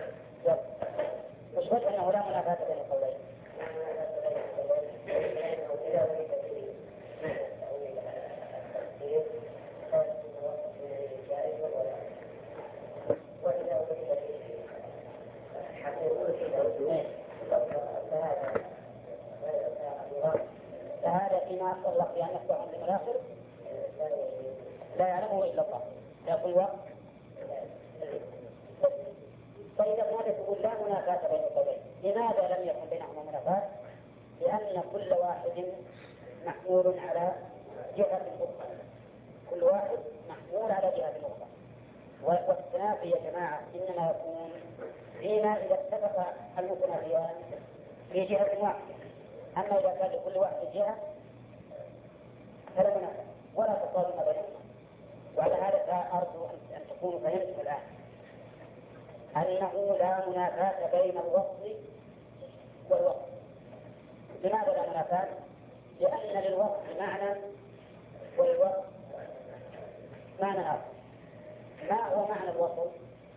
وشبه أنه لا منافاة بين القولين. فهذا فيما أصدق بأن نفسه عن المناخر لا يعلمه إلا الله، يقول وقت. فإذا كانت تقول لا منافاة بين القولين، لماذا لم يكن بينهما منافاة؟ لأن كل واحد محمول على جهة أخرى، كل واحد محمول على جهة أخرى. والتنافي يا جماعة إنما يكون فيما إذا اتفق المتنافيان في جهة واحدة، أما إذا كان لكل واحد جهة فلا منافع ولا تصادم بينهما. وعلى هذا أرجو أن تكونوا فهمتم الآن أنه لا منافاة بين الوصف والوصف. لماذا لا منافاة؟ لأن للوصف معنى والوصف معنى آخر. ما هو معنى الوصف؟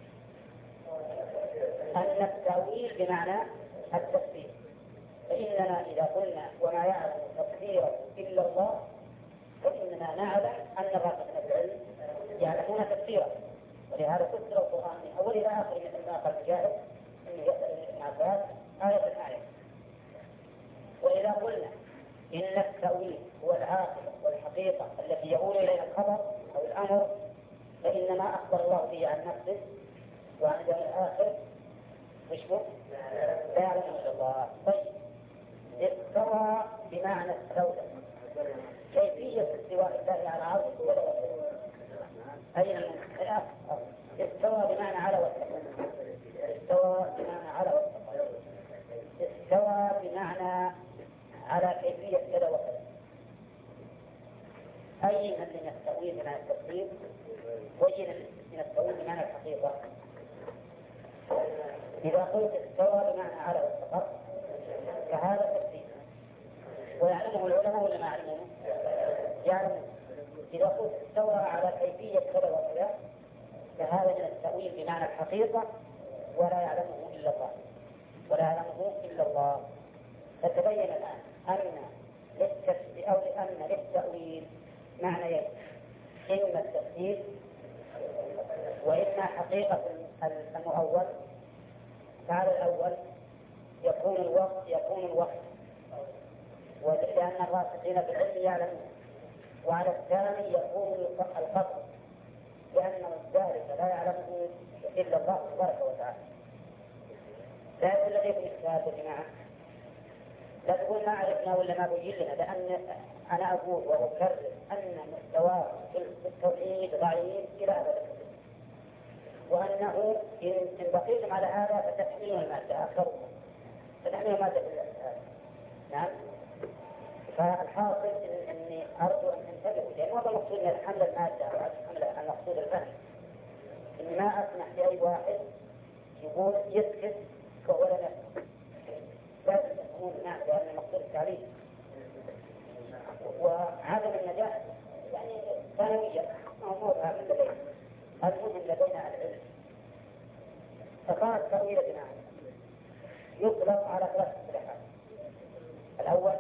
أن التأويل بمعنى التفسير. فإننا إذا قلنا وما يعلم تفسيره إلا الله فإننا نعلم أن الراسخين في العلم يعلمون تفسيره، ولهذا فسر القرآن من أول إلى آخر مثل ما قال الجاهل إنه يسأل ابن عباس آية الآية. وإذا قلنا إن التأويل هو العاقبة والحقيقة التي يؤول إليها الخبر أو الأمر فإن ما أخبر الله به عن نفسه وعن اليوم الآخر وشبه لا يعلم إلا الله. طيب استوى بمعنى استولى، كيفية استواء الله على عرشه أين الخلاف؟ استوى بمعنى على واستقر، استوى بمعنى على واستقر، استوى بمعنى على كيفية كذا وكذا. أي من التأويل بمعنى التفسير وأي من التأويل بمعنى الحقيقة. إذا قلت استوى بمعنى على واستقر فهذا تفسير ويعلمه العلماء ولا ما يعلمونه؟ يعلمون. إذا قلت استوى على كيفية كذا وكذا فهذا من التأويل بمعنى الحقيقة ولا يعلمه إلا الله، ولا يعلمه إلا الله. فتبين الآن أن للتأويل معنيين، إما التفسير وإما حقيقة المؤول. فعلى الأول يكون الوقت ولأن الراسخين في العلم يعلمون، وعلى الثاني يكون القصد لأن ذلك لا يعلمه إلا الله تبارك وتعالى. لا الذي يكون إشكال يا جماعة، لا تقول ما عرفنا ولا ما بين لنا، لأن أنا أقول وأكرر أن مستواه في التوحيد ضعيف إلى أبد، وأنه إن بقيتم على هذا فتحملون المادة آخرون فتحملون المادة في الأسئلة. نعم. فالحاصل أني أرجو أن تنتبهوا، لأن هذا المقصود من حمل المادة أو حمل المقصود الفهم. إن ما أسمح لأي واحد يقول يسكت وهو لا يفهم، لازم تفهمون الناس لأن المقصود التعليم وعدم النجاح يعني ثانوية أمورها من لدينا، المهم لدينا العلم. فقال التأويل يا جماعة يطلق على ثلاث اصطلاحات. الأول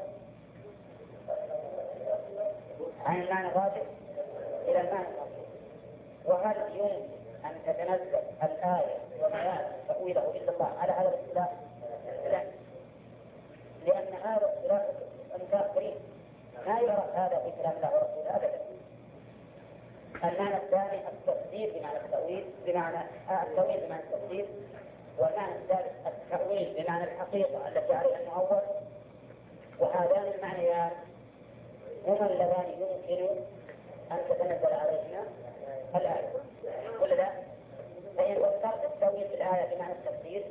عن المعنى الراجح إلى المعنى المطلوب. وهل يمكن أن تتنزل الآية وما يعلم تأويله إلا الله على هذا الاصطلاح؟ لا، لأن هذا الاصطلاح المتأخرين ما يعرف هذا في كلام الله ورسوله أبدا. المعنى الثاني التفسير بمعنى التأويل التأويل بمعنى التفسير، والمعنى الثالث التأويل بمعنى الحقيقة التي عليها المؤول. وهذان المعنيان هما اللذان يمكن أن تتنزل عليهما الآية ولا لا؟ فإن فسرت التأويل في الآية بمعنى التفسير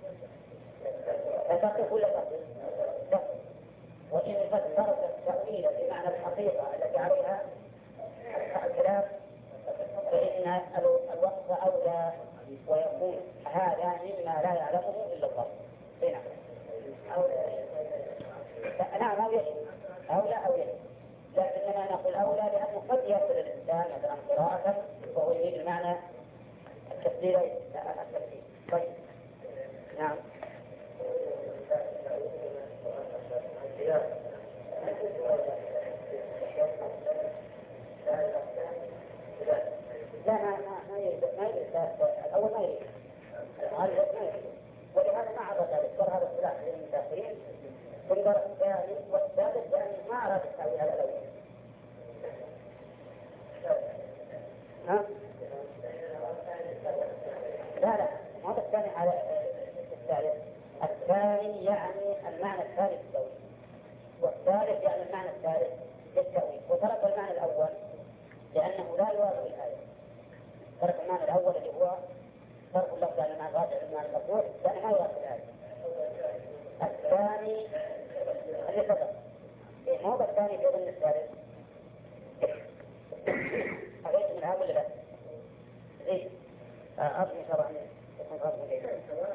فتقف ولا تقف؟ وإن فسرت التأويل بمعنى الحقيقة التي عليها الكلام فإن الوصف أولى ويكون هذا مما لا يعلمه إلا الله. نعم. نعم أولى أو يجب، لكننا نقول أولى لأنه قد يصل الإنسان مثلا قراءة وهو يريد المعنى التفسير. طيب نعم. لا ما يريد الأول ما يريد ولهذا ما عرف ذلك، بل هذا اصطلاح للمتأخرين ثم الثاني والثالث لأنه ما أراد التأويل على الأول. لا ما هذا الثاني على الثالث. الثاني يعني المعنى الثالث للتأويل، والثالث يعني المعنى الثالث للتأويل. وترك المعنى الأول لأنه لا يوافق الآية، ترك المعنى المعنى الأول اللي هو صرف اللفظ على المعنى الراجع للمعنى المرفوع، لأن ما يراد ذلك. الثاني اللي سبق مو بالثاني في ضمن الثالث. أغيث من هذا ولا لا؟ إيه أصلي شرح يكون غرب جيد.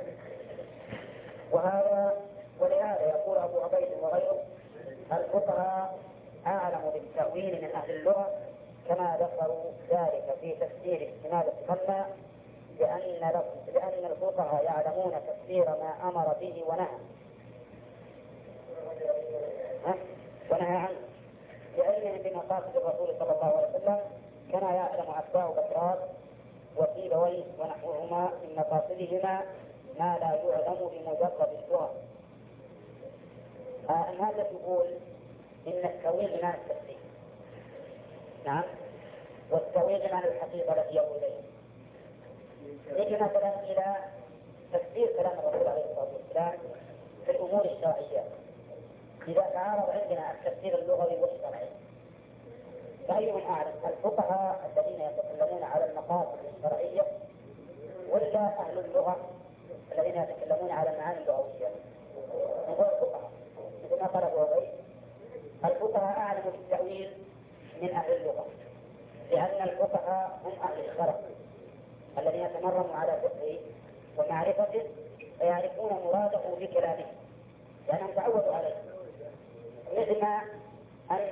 وهذا ولهذا يقول أبو عبيد وغيره الفقهاء أعلم بالتأويل من أهل اللغة، كما ذكروا ذلك في تفسير احتمال التمنى، لأن الفقهاء يعلمون تفسير ما أمر به ونهى عنه لعلمهم بمقاصد الرسول صلى الله عليه وسلم، كما يعلم أتباع بكرات وسيبويه ونحوهما من مقاصدهما ما لا يعلم بمجرد اللغة. هذا يقول إن التأويل بمعنى التفسير، نعم، والتأويل بمعنى الحقيقة التي يقول إليه. نجي مثلا إلى تفسير كلام الرسول عليه الصلاة والسلام في الأمور الشرعية. إذا تعارض عندنا التفسير اللغوي والشرعي فأيهم أعلم، الفقهاء الذين يتكلمون على المقاصد الشرعية ولا أهل اللغة الذين يتكلمون على المعاني اللغوية؟ نقول الفقهاء، مثل ما قال أبو عبيد الفقهاء أعلم بالتأويل من أهل اللغة، لأن الفقهاء هم أهل الشرع الذين يتمرنوا على فقهه ومعرفته ويعرفون مراده بكلامه لأنهم تعودوا عليه. مثل ما أن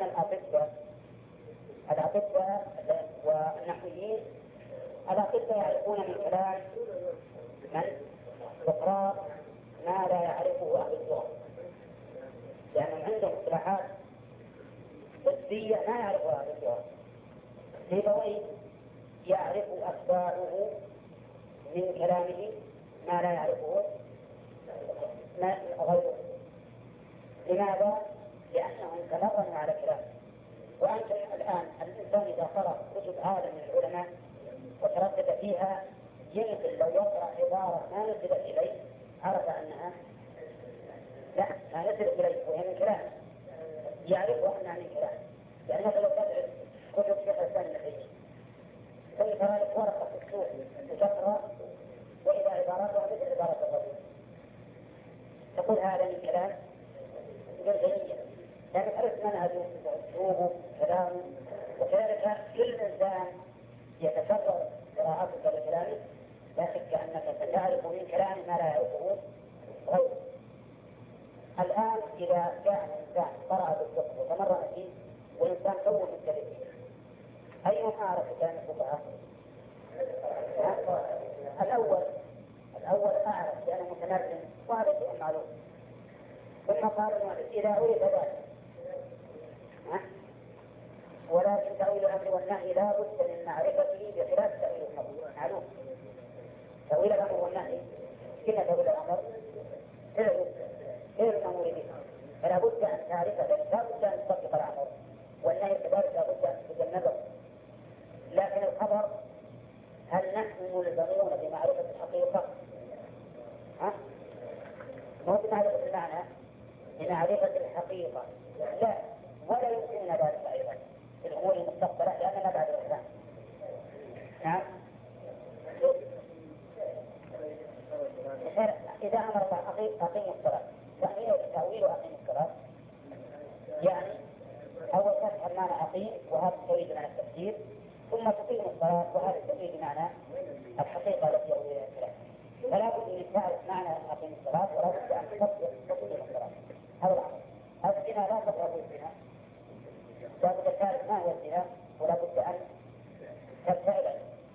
الأطباء والنحويين يعرفون من كلام من سقراط ما لا يعرفه أهل اللغة، لأنهم عندهم اصطلاحات طبية ما يعرفها أهل اللغة. سيبويه يعرف أتباعه من كلامه ما لا يعرفه غيره. لماذا؟ لأنهم تمرنوا على كلامه. وأنت الآن الإنسان إذا قرأ كتب عالم من العلماء وتردد فيها يمكن لو يقرأ عبارة ما نزلت إليه عرف أنها ما نزلت إليه وهي من كلامه، يعرف أنها من كلامه. لأنك لو تدرس كتب شيخ الإسلام ابن تيمية ثم ترى لك ورقة في السوق وتقرأ وإذا عباراتها مثل عبارة الرجل تقول هذا من كلام ابن تيمية، لأنك عرفت منهجه وأسلوبه كلامه. وكذلك كل إنسان يتكرر قراءتك لكلامه لا شك أنك ستعرف من كلامه ما لا يعرفه غيره. الآن إذا كان إنسان قرأ بالفقه وتمرن فيه وإنسان تو مبتدئ أيهم أعرف كلام الفقهاء؟ الأول أعرف لأنه متمرن وهذا شيء معلوم. ثم قال إذا عرف ذلك ولكن تأويل الأمر والنهي لا بد من معرفته بخلاف تأويل الأمر معلوم. تأويل الأمر والنهي كنا تأويل الأمر غير الأمور به، فلا بد أن تعرفه، لا بد أن تطبق الأمر، والنهي كذلك لا بد أن تتجنبه. لكن الخبر هل نحن ملزمون بمعرفة الحقيقة؟ مو بمعرفة المعنى، بمعرفة الحقيقة لا، ولا يمكننا ذلك أيضا في الأمور المستقبلة لأننا بعد الإسلام. نعم. إذا أمر الله أقيموا الصلاة، تأويل أقيم الصلاة يعني أول تفهم معنى أقيم وهذا تريد معنى التفسير، ثم تقيم الصلاة وهذا تريد معنى الحقيقة التي يقول إليها الكلام. فلا بد أن تعرف معنى أقيم الصلاة ولا بد أن تقيم الصلاة. هذا الأمر. الزنا لا تقربوا الزنا، لا بد أن تعرف ما هو الزنا ولا بد أن تبتعد.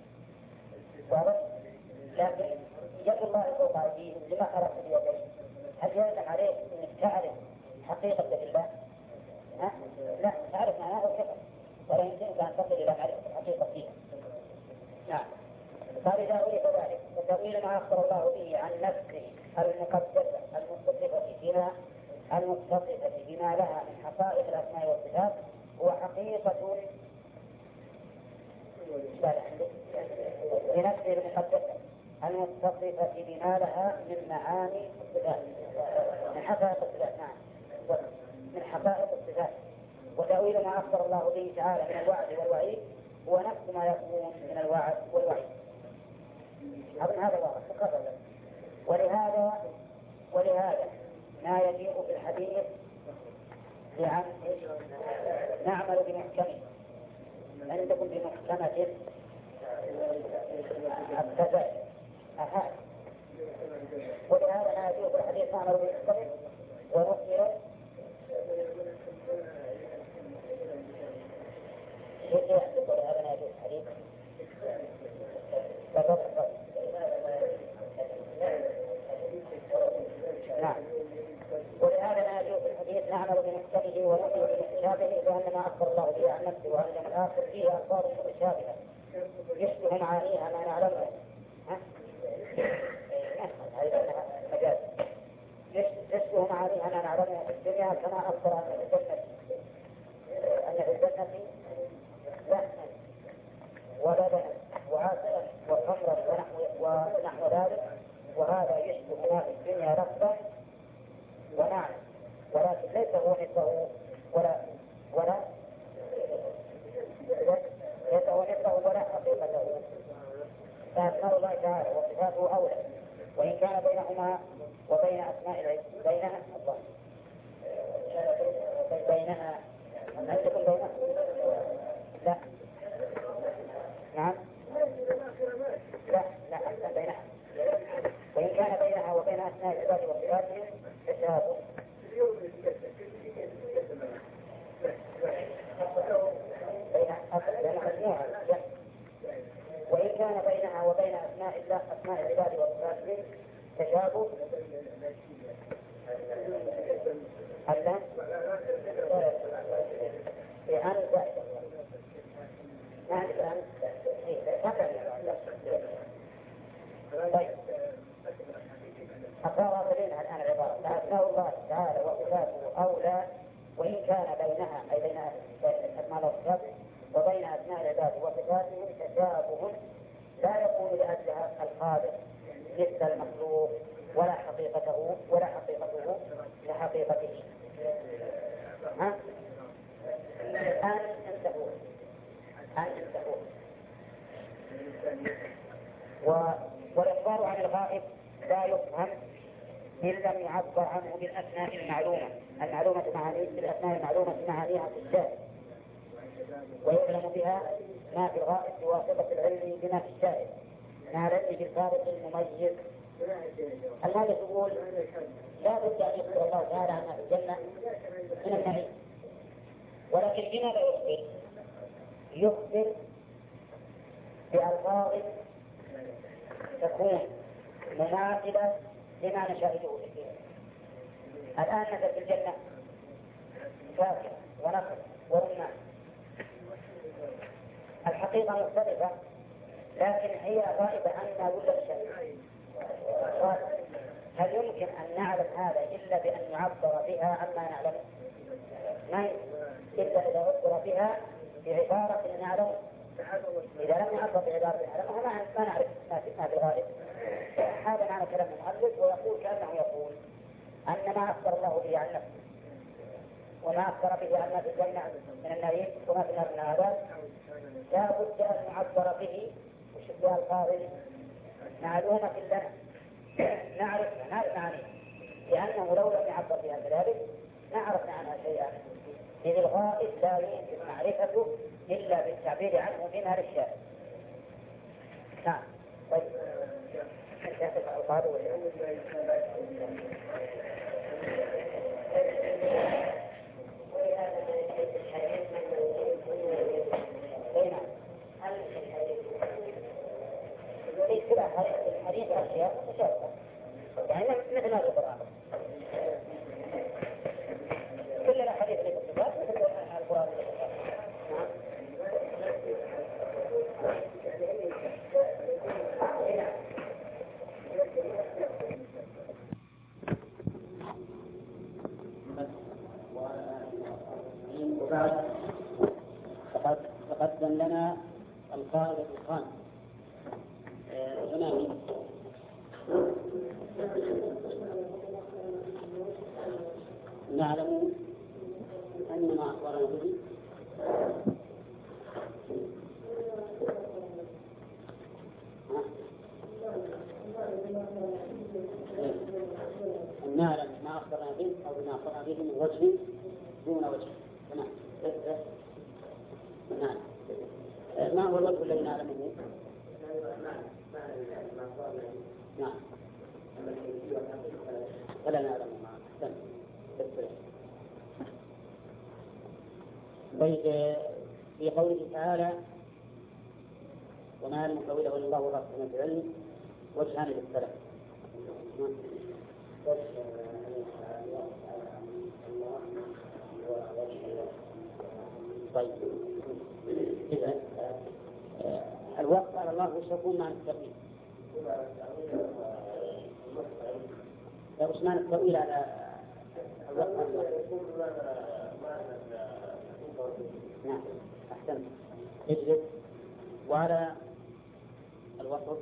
لكن يد الله فوق أيديهم لما خلقت بيديه، هل يلزم عليه أنك تعرف حقيقة الله؟ لا، تعرف معناه فقط، ولا يمكنك أن تصل إلى معرفة الحقيقة فيها. نعم. قال إذا أريد ذلك فتأويل ما أخبر الله به عن نفسه المقدسة المتصفة بما لها من حقائق الأسماء والصفات هو حقيقة بنفسه المقدسة المتصفة بما لها من معاني الصفات، من حقائق الصفات. نعم، من حقائق الصفات. وتأويل ما أخبر الله به تعالى من الوعد والوعيد هو نفس ما يكون من الوعد والوعيد. أظن هذا واضح تقرر. ولهذا ما يجيء في الحديث لعن نعمل بمحكمه عندكم بمحكمة التزال أحد. ولهذا ما يجيء في الحديث نعمل بمحكمه ونخبر ولهذا ما يجيء في الحديث نعم. ولهذا ما يجوز في الحديث نعمل بمحكمه ونؤمن بمتشابهه لأن ما أخبر الله به عن نفسه وعن الآخر فيه ألفاظ متشابهة يشبه معانيها ما نعلمه. يشبه معانيها ما نعلمه في الدنيا كما أخبر أن في الجنة لحما ولبنا وعسلا وخمرا ونحو ذلك، وهذا يشبه ما في الدنيا لفظا ونعم، ولكن ليس هو مثله ولا ليس هو مثله ولا حقيقته. فأسماء الله تعالى وصفاته أولى، وإن كان بينهما وبين أسماء بينها الله بينها هل تكون بينها؟ لا. نعم. لا أحسن بينها، وإن كان بينها وبين أسماء العباد وصفاتهم تشابه. وإن كان بينها وبين أسماء العباد وصفاتهم تشابه ألا بأن طيب أقرأ بينها الآن العبارة فأسماء الله تعالى وصفاته أولى، وإن كان بينها أي بين أسماء والصفات وبين أسماء العباد وصفاتهم تشابه لا يكون لأجلها الخالق مثل المخلوق ولا حقيقته لحقيقته. الآن انتهوا. والإخبار عن الغائب لا يفهم إن لم يعبر عنه بالأسماء المعلومة بالأسماء المعلومة معانيها في الشاهد، ويعلم بها ما في الغائب بواسطة العلم بما في الشاهد مع العلم بالفارق المميز. هذا يقول لا بد أن يخبر الله تعالى عن ما في الجنة من النعيم، ولكن بماذا يخبر بألفاظ تكون مماثلة لما نشاهده في الدنيا. الآن نزل في الجنة فاكهة ونخل ورمان، الحقيقة مختلفة لكن هي غائبة عنا ولا شيء. هل يمكن أن نعلم هذا إلا بأن نعبر بها عما نعلم؟ ما إلا إذا عبر بها بعبارة نعلم. إذا لم نعبر بعبارة نعلمها ما نعرف ما في الغالب. هذا معنى كلام المؤلف، ويقول كأنه يقول أن ما أخبر الله به عن نفسه وما أخبر به عن ما في الجنة من النعيم وما في النار من العذاب لا بد أن نعبر به بألفاظ معلومة لنا نعرف معانيه، لأنه لو لم يعبر بها كذلك ما عرفنا عنها شيئا، إذ الغائب لا يمكن معرفته إلا بالتعبير عنه بما للشاهد. نعم. طيب الحديث أشياء متشابهة يعني مثل هذا القرآن كلنا حديث للصفات مثل القرآن للصفات. وبعد تقدم لنا القاعدة الخامسة تماما. نعلم أن ما أخبرنا به نعلم ما أخبرنا به أو بما أخبرنا به من وجه دون وجه. تمام. نعم. ما هو الوجه الذي نعلمه؟ نعم. فلا نعلم ما أحسن. طيب في قوله تعالى وما يعلم تأويله إلا الله ورسوله في العلم وجهان للسلف. طيب إذا الوقت على الله وش يكون مع التأويل؟ وش معنى التأويل على الوقت على الله؟ نعم أحسن. اجلس. وعلى الوسط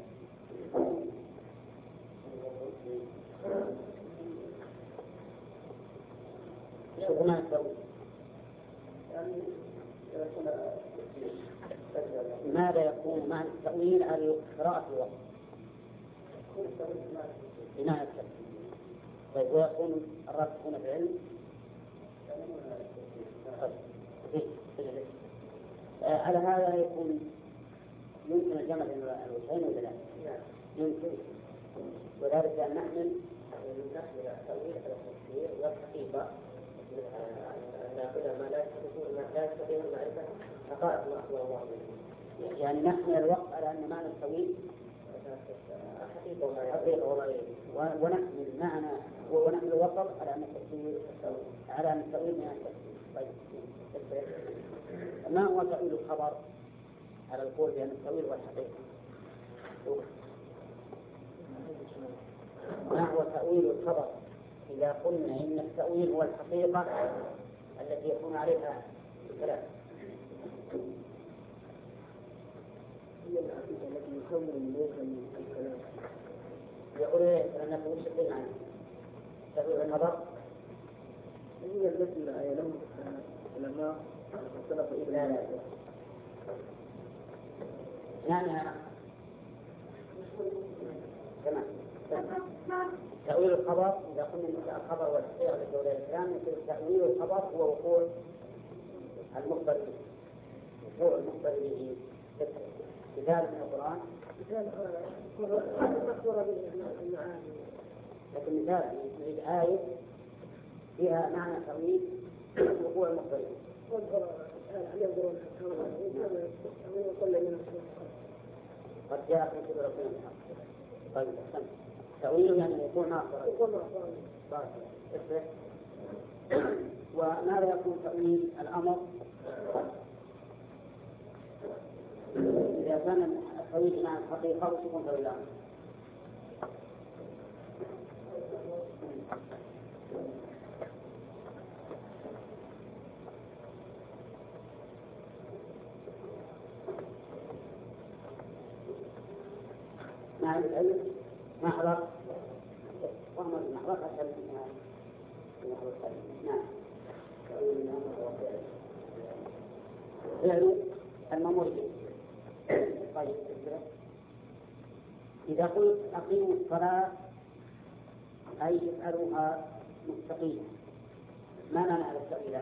وما التأويل؟ ماذا يكون معنى التأويل على قراءة الوقت؟ بمعنى التأويل. طيب ويكون الراسخون في العلم على هذا يكون يمكن الجمع بين الوجهين ولا لا؟ يمكن. وذلك أن نحمل التأويل على التفسير والحقيقة نأخذ ما لا يستطيع المعرفة حقائق ما أخبر الله به. يعني نحمل الوقت على أن معنى التأويل حقيقة ونحمل معنى ونحمل الوقت على أن التفسير على أن التأويل من التفسير. طيب ما هو تأويل الخبر على القول بأن التأويل والحقيقة؟ ما هو تأويل الخبر إذا قلنا إن التأويل هو الحقيقة التي يكون عليها الكلام؟ هي الحقيقة التي يكون من الكلام. يقول أنك مشكل عنه تأويل الخبر هي التي لا يعلم العلماء اختلف إلا لا يعني تمام. تأويل الخبر إذا قلنا الخبر والحقيقة لدولة الإسلام يصير تأويل الخبر هو وقوع المخبر به مثال من القرآن لكن مثال نريد آية فيها معنى تأويل وقوع المخبر قد جاء في سورة الحق. طيب تأويله يعني يكون ناصرا. وماذا يكون تأويل الأمر إذا كان التأويل مع الحقيقة وتكون تأويل الأمر؟ مع العلم ما حضر وهم المحضر أسهل من المحضر الثاني. نعم. فعل المأمور به. طيب إذا قلت أقيموا الصلاة أي افعلوها مستقيمة ما معنى على التأويل؟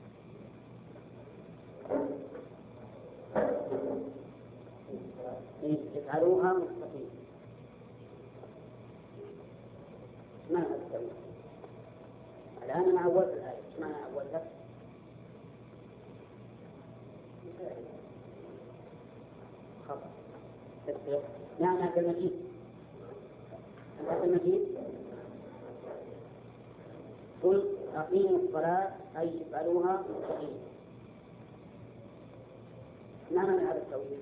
افعلوها مستقيمة ما معنى التأويل؟ الآن أنا أولت الآية إيش معنى أولتها؟ خطأ. معنى هذا المجيد هذا المجيد قل أقيموا الصلاة أي افعلوها مستقيمة ما معنى هذا التأويل؟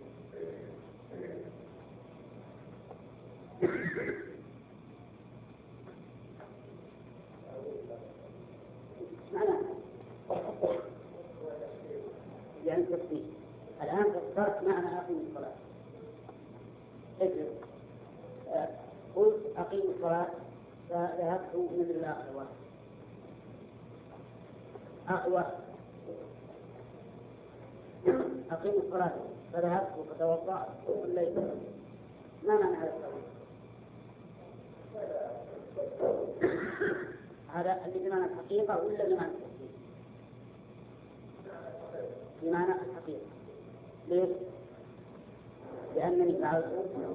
معنى يعني تفسير. الآن فسرت معنى أقيموا الصلاة. قلت أقيموا الصلاة فذهبت من الآخر أقوى أقيموا الصلاة فذهبت وتوضأت وصليت ما معنى هذا التأويل؟ هذا اللي بمعنى الحقيقة ولا بمعنى التفسير؟ بمعنى الحقيقة. ليش؟ لأنني فعلت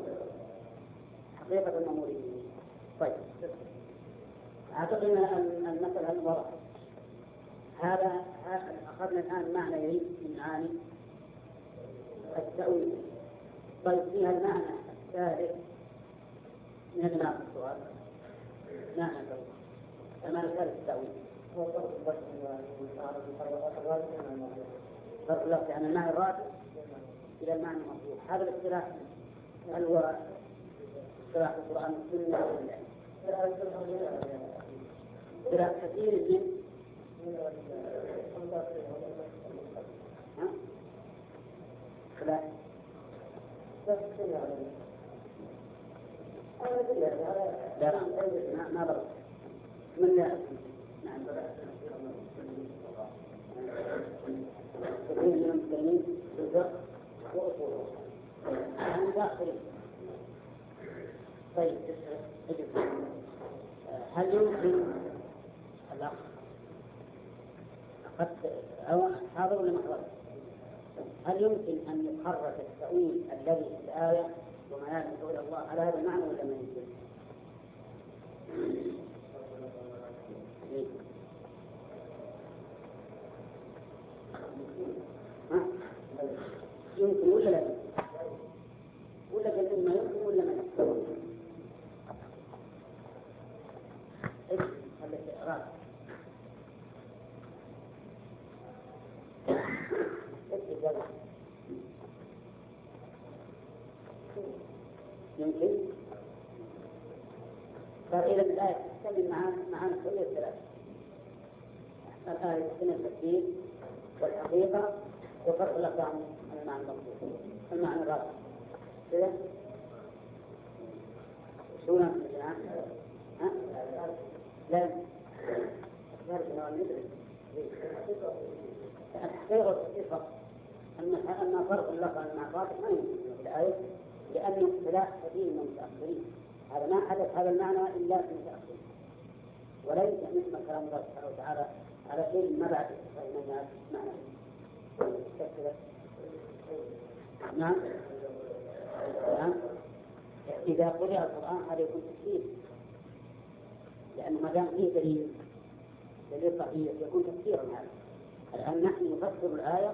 حقيقة المأمورية. طيب أعتقد أن المسألة الوضع هذا أخذنا الآن معنى يريد من معاني التأويل. طيب فيها المعنى الثالث من المعنى السؤال معنى التأويل. المعنى الثالث التأويل هو فرق اللفظ عن المعنى الراجح إلى المعنى المطلوب. هذا الاختلاف هل هو اختلاف القرآن والسنة ولا اختلاف كثير من خلاف لا ما ضرب من لا نعم كثير من المسلمين بالفقه وأصوله عن داخل. طيب هل يمكن الأخ قد أو حاضر ولا محضر هل يمكن أن يخرج التأويل الذي في الآية وما يعلم إلى الله على هذا المعنى ولا ما يمكن؟ يمكن ولا لا يمكن؟ ولا قال ما يمكن ولا ما يمكن؟ إيش خليك راس يمكن فإذا الآية تستمر معنا كل الثلاث. الآية تستمر التفسير والحقيقة وفرق اللفظ عن المعنى المطلوب المعنى الراجح كذا. شو نعمل الآن؟ لا الحقيقة والحقيقة أن فرق اللفظ عن المعنى الراجح ما يمكن في الآية لأن اختلاف كثير من المتأخرين. هذا ما حدث هذا المعنى إلا في المتأخرين وليس مثل كلام الله سبحانه وتعالى على شيء ما بعد اتفاق الناس معنى. نعم نعم إذا قرأ القرآن هذا يكون تفسير لأنه ما دام فيه دليل صحيح يكون تفسيرا هذا. الآن نحن نفسر الآية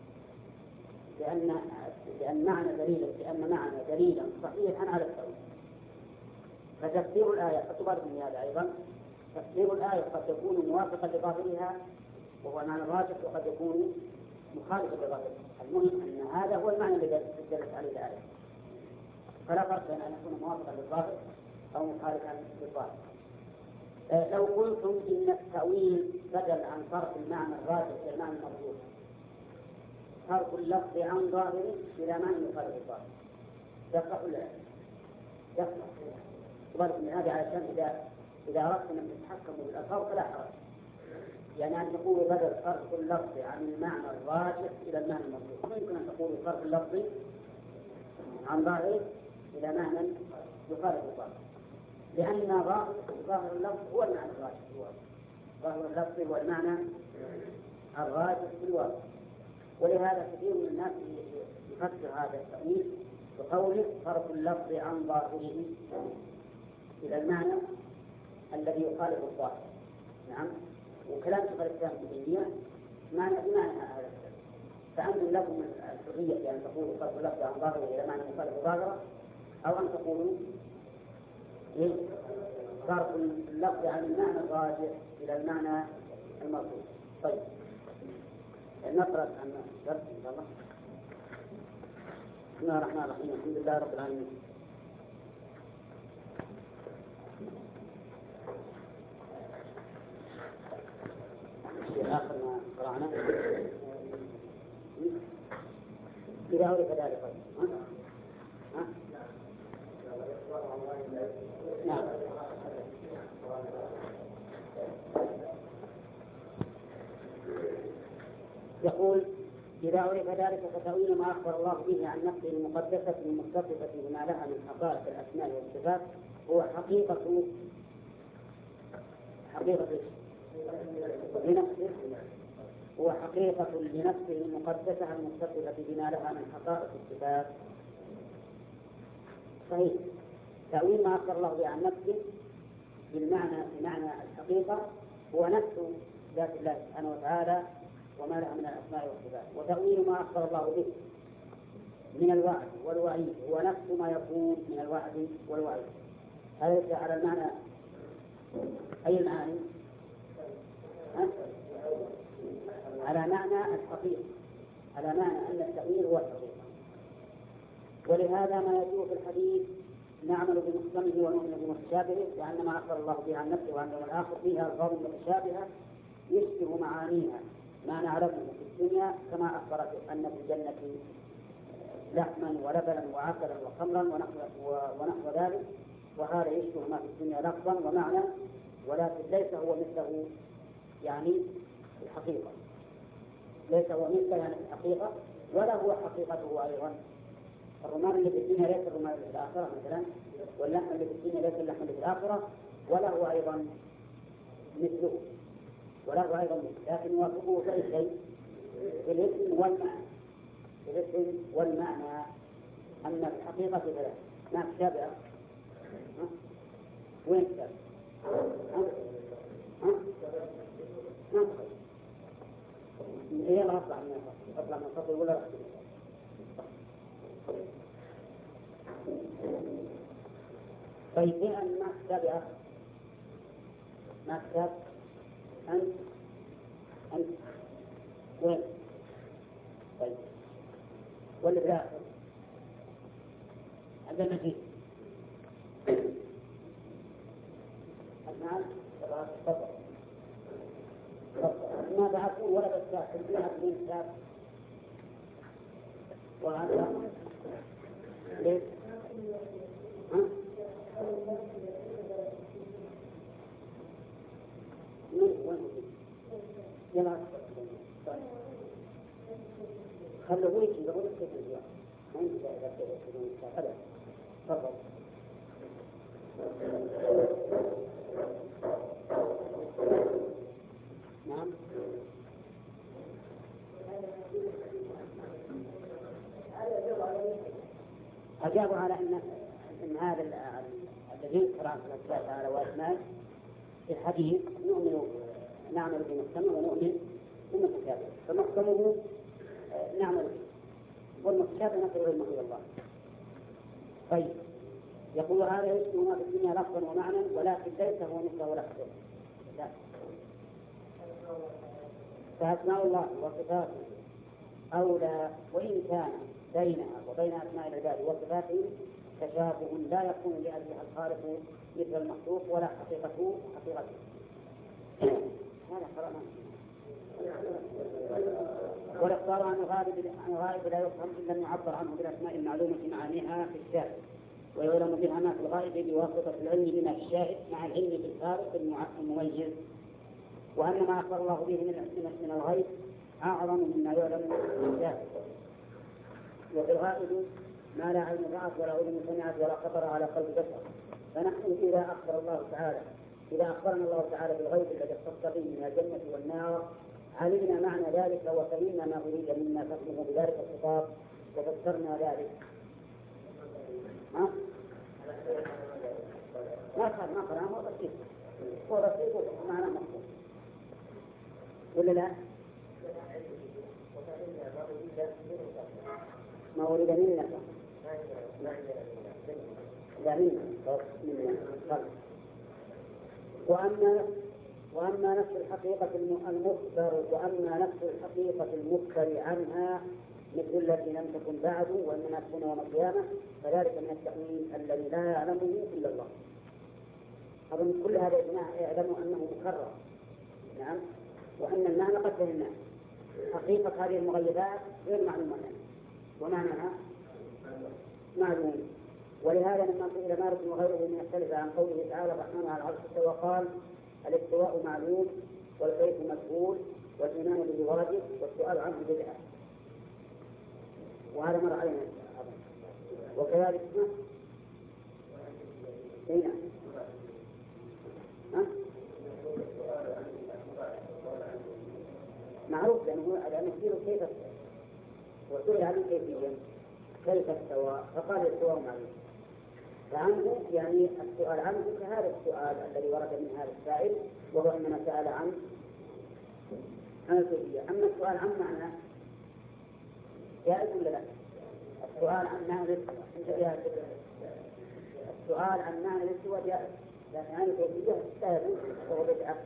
لأن معنى دليلا صحيحا على التأويل. فتفسير الآية اعتبر من هذا أيضا تفسير الآية قد يكون موافقا لظاهرها وهو المعنى الراجح وقد يكون مخالفا لظاهرها. المهم أن هذا هو المعنى الذي دلت عليه الآية فلا فرق بين أن يكون موافقا للظاهر أو مخالفا للظاهر. لو قلتم إن التأويل بدل عن صرف المعنى الراجح إلى المعنى المرجوح صرف اللفظ عن ظاهره إلى معنى يخالف الظاهر يصح ولا لا؟ يصح. وبرك من هذا علشان إذا أردتم أن تتحكموا بالألفاظ فلا حرج. يعني أن تقولوا بدل صرف اللفظ عن المعنى الراجح إلى المعنى المرجوح ما يمكن أن تقولوا صرف اللفظ عن ظاهره إلى معنى يخالف الظاهر لأن ظاهر اللفظ هو المعنى الراجح في الواقع. ظاهر اللفظ هو المعنى الراجح في الواقع. ولهذا كثير من الناس يفسر هذا التأويل بقوله صرف اللفظ عن ظاهره إلى المعنى الذي يخالف الظاهر. نعم. وكلام شيخ الإسلام ابن تيمية بمعنى هذا. فأنتم لكم الحرية بأن تقولوا صرف اللفظ عن ظاهره إلى معنى يخالف ظاهره أو أن تقولوا صرف اللفظ عن المعنى الراجح إلى المعنى المرجوح. طيب نقرأ عن الدرس إن شاء الله. بسم الله الرحمن الرحيم الحمد لله رب العالمين. آخر ما قرأنا إذا عرف ذلك نعم. يقول إذا عرف ذلك فتأويل ما أخبر الله به عن نفسه المقدسة المتصفة بما لها من حقائق الأسماء والصفات هو حقيقة لنفسه، هو حقيقة لنفسه المقدسة المتصلة بما لها من حقائق الصفات. صحيح، تأويل ما أخبر الله به عن نفسه بمعنى الحقيقة هو نفس ذات الله سبحانه وتعالى وما لها من الأسماء والصفات، وتأويل ما أخبر الله به من الوعد والوعيد هو نفس ما يكون من الوعد والوعيد. هذا ليس على المعنى. أي المعاني؟ على معنى الحقيقة، على معنى أن التأويل هو الحقيقة. ولهذا ما يجوء في الحديث نعمل بمحكمه ونؤمن بمتشابهه، لأن ما أخبر الله به عن نفسه وعن يوم الآخر فيها ألفاظ متشابهة يشبه معانيها ما نعرفه في الدنيا، كما أخبرت أن في الجنة لحما ولبنا وعسلا وخمرا ونحو ذلك، وهذا يشبه ما في الدنيا لفظا ومعنى، ولكن ليس هو مثله يعني الحقيقة، ليس هو مثله يعني الحقيقة، ولا هو حقيقته أيضا. الرمان اللي في الدنيا ليس الرمان اللي في الآخرة مثلا، واللحم اللي في الدنيا ليس اللحم اللي في الآخرة، ولا هو أيضا مثله، لكن يوافقه في شيء في الاسم والمعنى، أما الحقيقة ثلاث. ما تشابه وين تشابه؟ هي لا أطلع من الفصل ولا أحسن. طيب إيه أن ما تشابه؟ ما تشابه أنت وين؟ طيب واللي في الآخر عندنا فيه المال تفضل. ماذا أقول ولا بس فيها بدون كتاب وهذا ليش؟ يلا خلوا لك يقول لك كيف ما ينفع بدون كتاب أبدا. تفضل. نعم. أجابوا على أن هذا الذي يذكر عن الله تعالى وأسمائه في الحديث نعمل بمحكمه ونؤمن بمتشابه، فمحكمه نعمل به والمتشابه نقول إلى الله. طيب يقول هذا يشبه ما في الدنيا لفظا ومعنى، ولكن ليس هو مثله ولا أحسن. لا، فأسماء الله وصفاته أولى، وإن كان بينها وبين أسماء العباد وصفاته تشابه لا يكون لأجلها الخالق مثل المخلوق ولا حقيقته. هذا قرأنا. والاختار عن الغائب لا يفهم إلا أن يعبر عنه بالأسماء المعلومة معانيها في الشاهد، ويعلم بها ما في الغائب بواسطة العلم بما في الشاهد مع العلم بالخالق المميز، وأن ما أخبر الله به من الغيب أعظم مما يعلم في الشاهد. وفي الغائب ما لا عين رأت ولا أذن سمعت ولا خطر على قلب بشر. فنحن إذا أخبرنا الله تعالى بالغيب الذي اختص به من الجنة والنار علمنا معنى ذلك وفهمنا ما أريد مما فهمه بذلك الخطاب وفسرنا ذلك. ما قرأنا هو رصيد معنى مخصوص ولا لا؟ ما أريد منا وأما نفس الحقيقة المخبر عنها مثل التي لم تكن بعد وإنما تكون يوم القيامة، فذلك من التأويل الذي لا يعلمه إلا الله. أظن كل هذا يعلم أنه مكرر. نعم. وأن المعنى قد فهمناه. حقيقة هذه المغيبات غير معلومة ومعناها معلوم. ولهذا لما سئل مالك وغيره من يختلف عن قوله تعالى الرحمن على العرش استوى قال الاستواء معلوم والكيف مجهول والإيمان به واجب والسؤال عنه بدعة. وهذا مر علينا. وكذلك معروف لأنه كيف وسئل عن كيفية كيف استوى فقال الاستواء معلوم. فعنه يعني السؤال عنه كهذا السؤال الذي ورد من هذا السائل، وهو أننا سأل عن الكيفية. أما السؤال عن معنى جائز ولا لا؟ السؤال عن معنى السؤال عن معنى الاستواء جائز، لكن عن الكيفية لا يجوز وهو بدعة.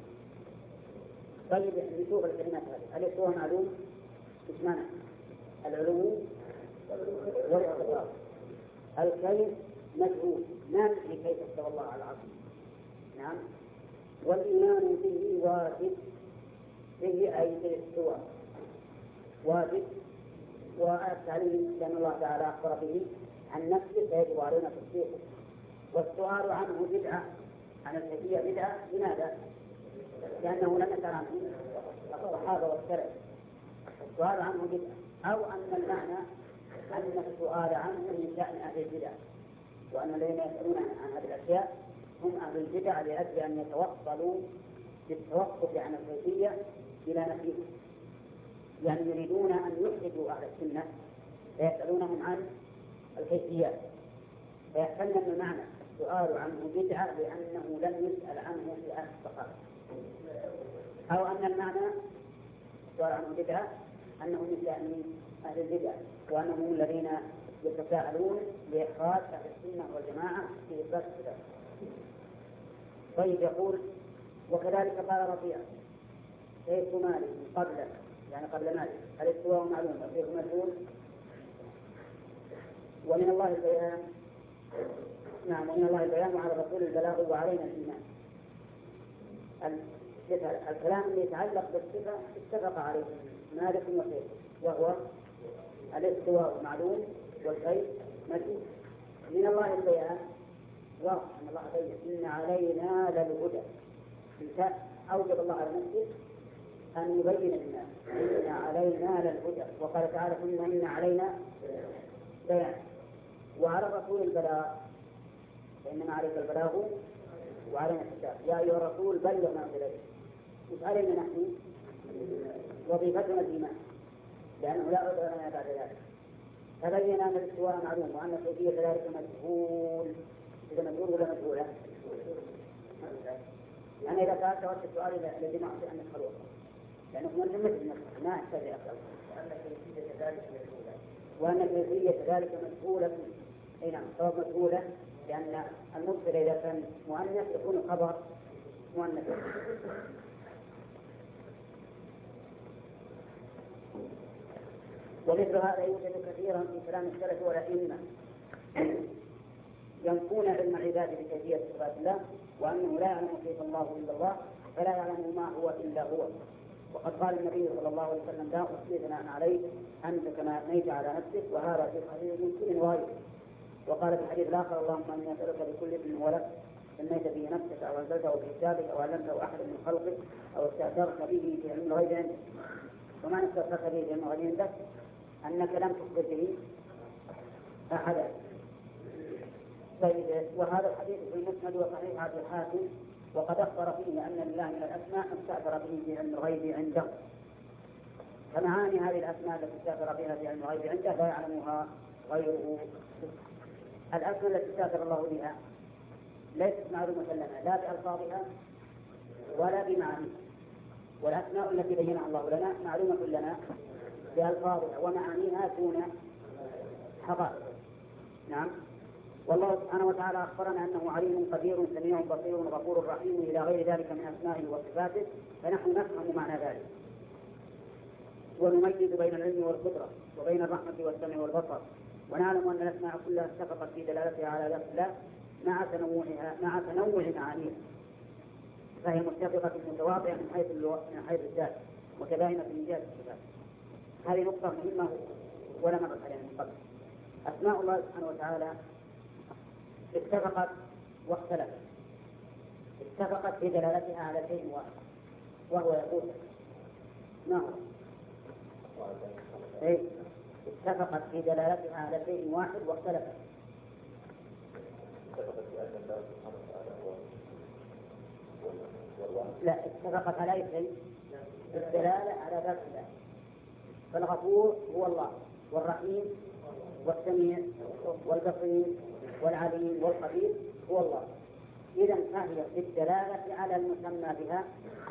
طيب نشوف الكلمات هذه. الاستواء معلوم ايش معنى؟ العلو والاستقرار. الكيف مجهول، ما ندري كيف استوى الله على العرش. نعم. والإيمان به واجب، به أي بالاستواء واجب، والتعليم لأن الله تعالى أخبر به عن نفسه فيجب علينا تصديقه. والسؤال عنه بدعة، عن الكيفية بدعة. لماذا؟ لأنه لم يسأل عنه الصحابة والسلف. السؤال عنه بدعة، أو أن المعنى أن السؤال عنه من شأن أهل البدع، وأن الذين يسألون عن هذه الأشياء هم أهل البدع لأجل أن يتوصلوا بالتوقف عن الكيفية إلى نفيه. يعني يريدون أن يحرجوا أهل السنة فيسألونهم عن الكيفيات، فيحتمل أن المعنى السؤال عنه بدعة لأنه لم يسأل عنه في أهل الصحابة، أو أن المعنى السؤال عنه بدعة أنه من شأن أهل البدع، وأنهم الذين يتساءلون لإخراج أهل السنة والجماعة في إثبات الصفات. طيب يقول وكذلك قال ربيعة كيف مالك قبل، يعني قبل مالك الاستواء معلوم وكيف مجهول، ومن الله البيان. نعم، ومن الله البيان وعلى الرسول البلاغ وعلينا الإيمان. الكلام اللي يتعلق بالصفة اتفق عليه مالك وكيف، وهو الاستواء معلوم والكيف مجهول. من الله البيان واضح أن الله بين إن علينا للهدى، أوجب الله على نفسه أن يبين للناس إن علينا للهدى، وقال تعالى ثم إن علينا بيان. وعلى الرسول البلاغ، فإنما عليك البلاغ وعلينا الكتاب يا أيها الرسول بلغ ما أنزل إليك. مش علينا نحن وظيفتنا الإيمان، لأنه لا عذر لنا بعد ذلك. فبين أن الاستواء معلوم وأن كيفية ذلك مجهول. إذا مجهول ولا مجهولة؟ يعني إذا سألت وقت السؤال الذي ما أعطي أنك خلوق، لأنه من مثل نفسه ما يحتاج أسأل. وأن كيفية ذلك مجهولة. أي نعم، سواء مجهولة لأن المبتدأ إذا كان مؤنث يكون خبر مؤنث. ومثل هذا يوجد كثيرا في كلام السلف والأئمة ينفون علم العباد بكيفية صفات الله، وأنه لا يعلم كيف الله إلا الله، فلا يعلم ما هو إلا هو. وقد قال النبي صلى الله عليه وسلم لا أحصي ثناء عليك أنت كما أثنيت على نفسك، وهذا في صحيح مسلم وغيره. وقال في الحديث الآخر اللهم إني أسألك بكل اسم ولك سميت به نفسك أو أنزلته في كتابك أو علمته أحد من خلقك أو استأثرت به في علم الغيب عندك. وما استأثرت به في علم الغيب عندك أنك لم تخبر به أحدا. طيب، وهذا الحديث في المسند وصحيح عبد الحاكم، وقد أخبر فيه أن لله من الأسماء استأثر به في علم الغيب عنده. فمعاني هذه الأسماء التي استأثر بها في علم الغيب عنده لا يعلمها غيره. الأسماء التي استأثر الله بها ليست معلومة لنا لا بألفاظها ولا بمعانيها، والأسماء التي بينها الله لنا معلومة لنا بألفاظها ومعانيها دون حقائق. نعم. والله سبحانه وتعالى أخبرنا أنه عليم قدير سميع بصير غفور رحيم إلى غير ذلك من أسمائه وصفاته، فنحن نفهم معنى ذلك ونميز بين العلم والقدرة وبين الرحمة والسمع والبصر، ونعلم أن الأسماء كلها اتفقت في دلالتها على ذات الله مع تنوع معانيها، فهي متفقة متواضعة من حيث الذات متباينة من جهة الصفات. هذه نقطة مهمة ولا مرت عليها من قبل. أسماء الله سبحانه وتعالى اتفقت واختلفت. اتفقت في دلالتها على شيء واحد وهو يقول ما هو؟ اتفقت في دلالتها على شيء واحد واختلفت. اتفقت في أن الله سبحانه وتعالى هو لا، اتفقت على أي شيء؟ الدلالة على ذات الله. فالغفور هو الله، والرحيم والسميع والبصير والعليم والخبير هو الله. إذا فهي بالدلالة على المسمى بها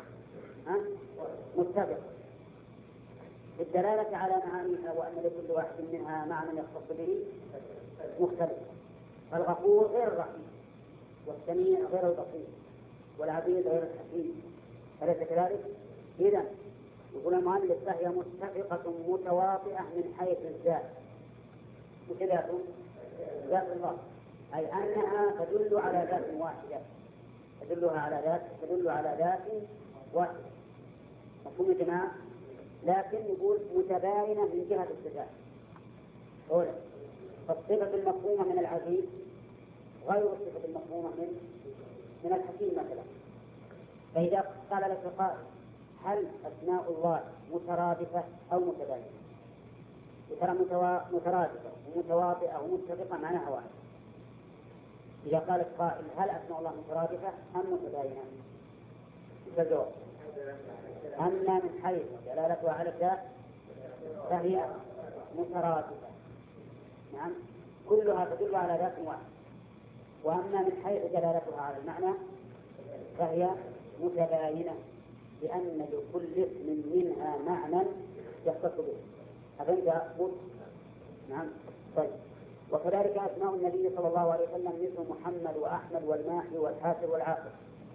متفق، بالدلالة على معانيها وأن لكل واحد منها معنى يختص به مختلف. فالغفور غير الرحيم، والسميع غير البصير، والعبيد غير الحكيم، أليس كذلك؟ إذا يقول المؤلف فهي متفقة متواطئة من حيث الذات. وكذا ذات الله، أي أنها تدل على ذات واحدة، تدل على ذات واحدة. مفهوم يا جماعة؟ لكن يقول متباينة من جهة الصفات. أولا، فالصفة المفهومة من العزيز غير الصفة المفهومة من الحكيم مثلا. فإذا قال لك قائل هل أسماء الله مترادفة أو متباينة؟ ترى مترادفة ومتواطئة ومتفقة معناها واحد. إذا قال قائل هل أسماء الله مترادفة أم متباينة؟ الجواب أما من حيث دلالتها على الذات فهي مترادفة، نعم، كلها تدل على ذات واحد. وأما من حيث دلالتها على المعنى فهي متباينة، لأن لكل اسم منها معنى يختص به. أفهمت أقول؟ نعم. طيب، وكذلك أسماء النبي صلى الله عليه وسلم مثل محمد وأحمد والماحي والحاسب والعاقل.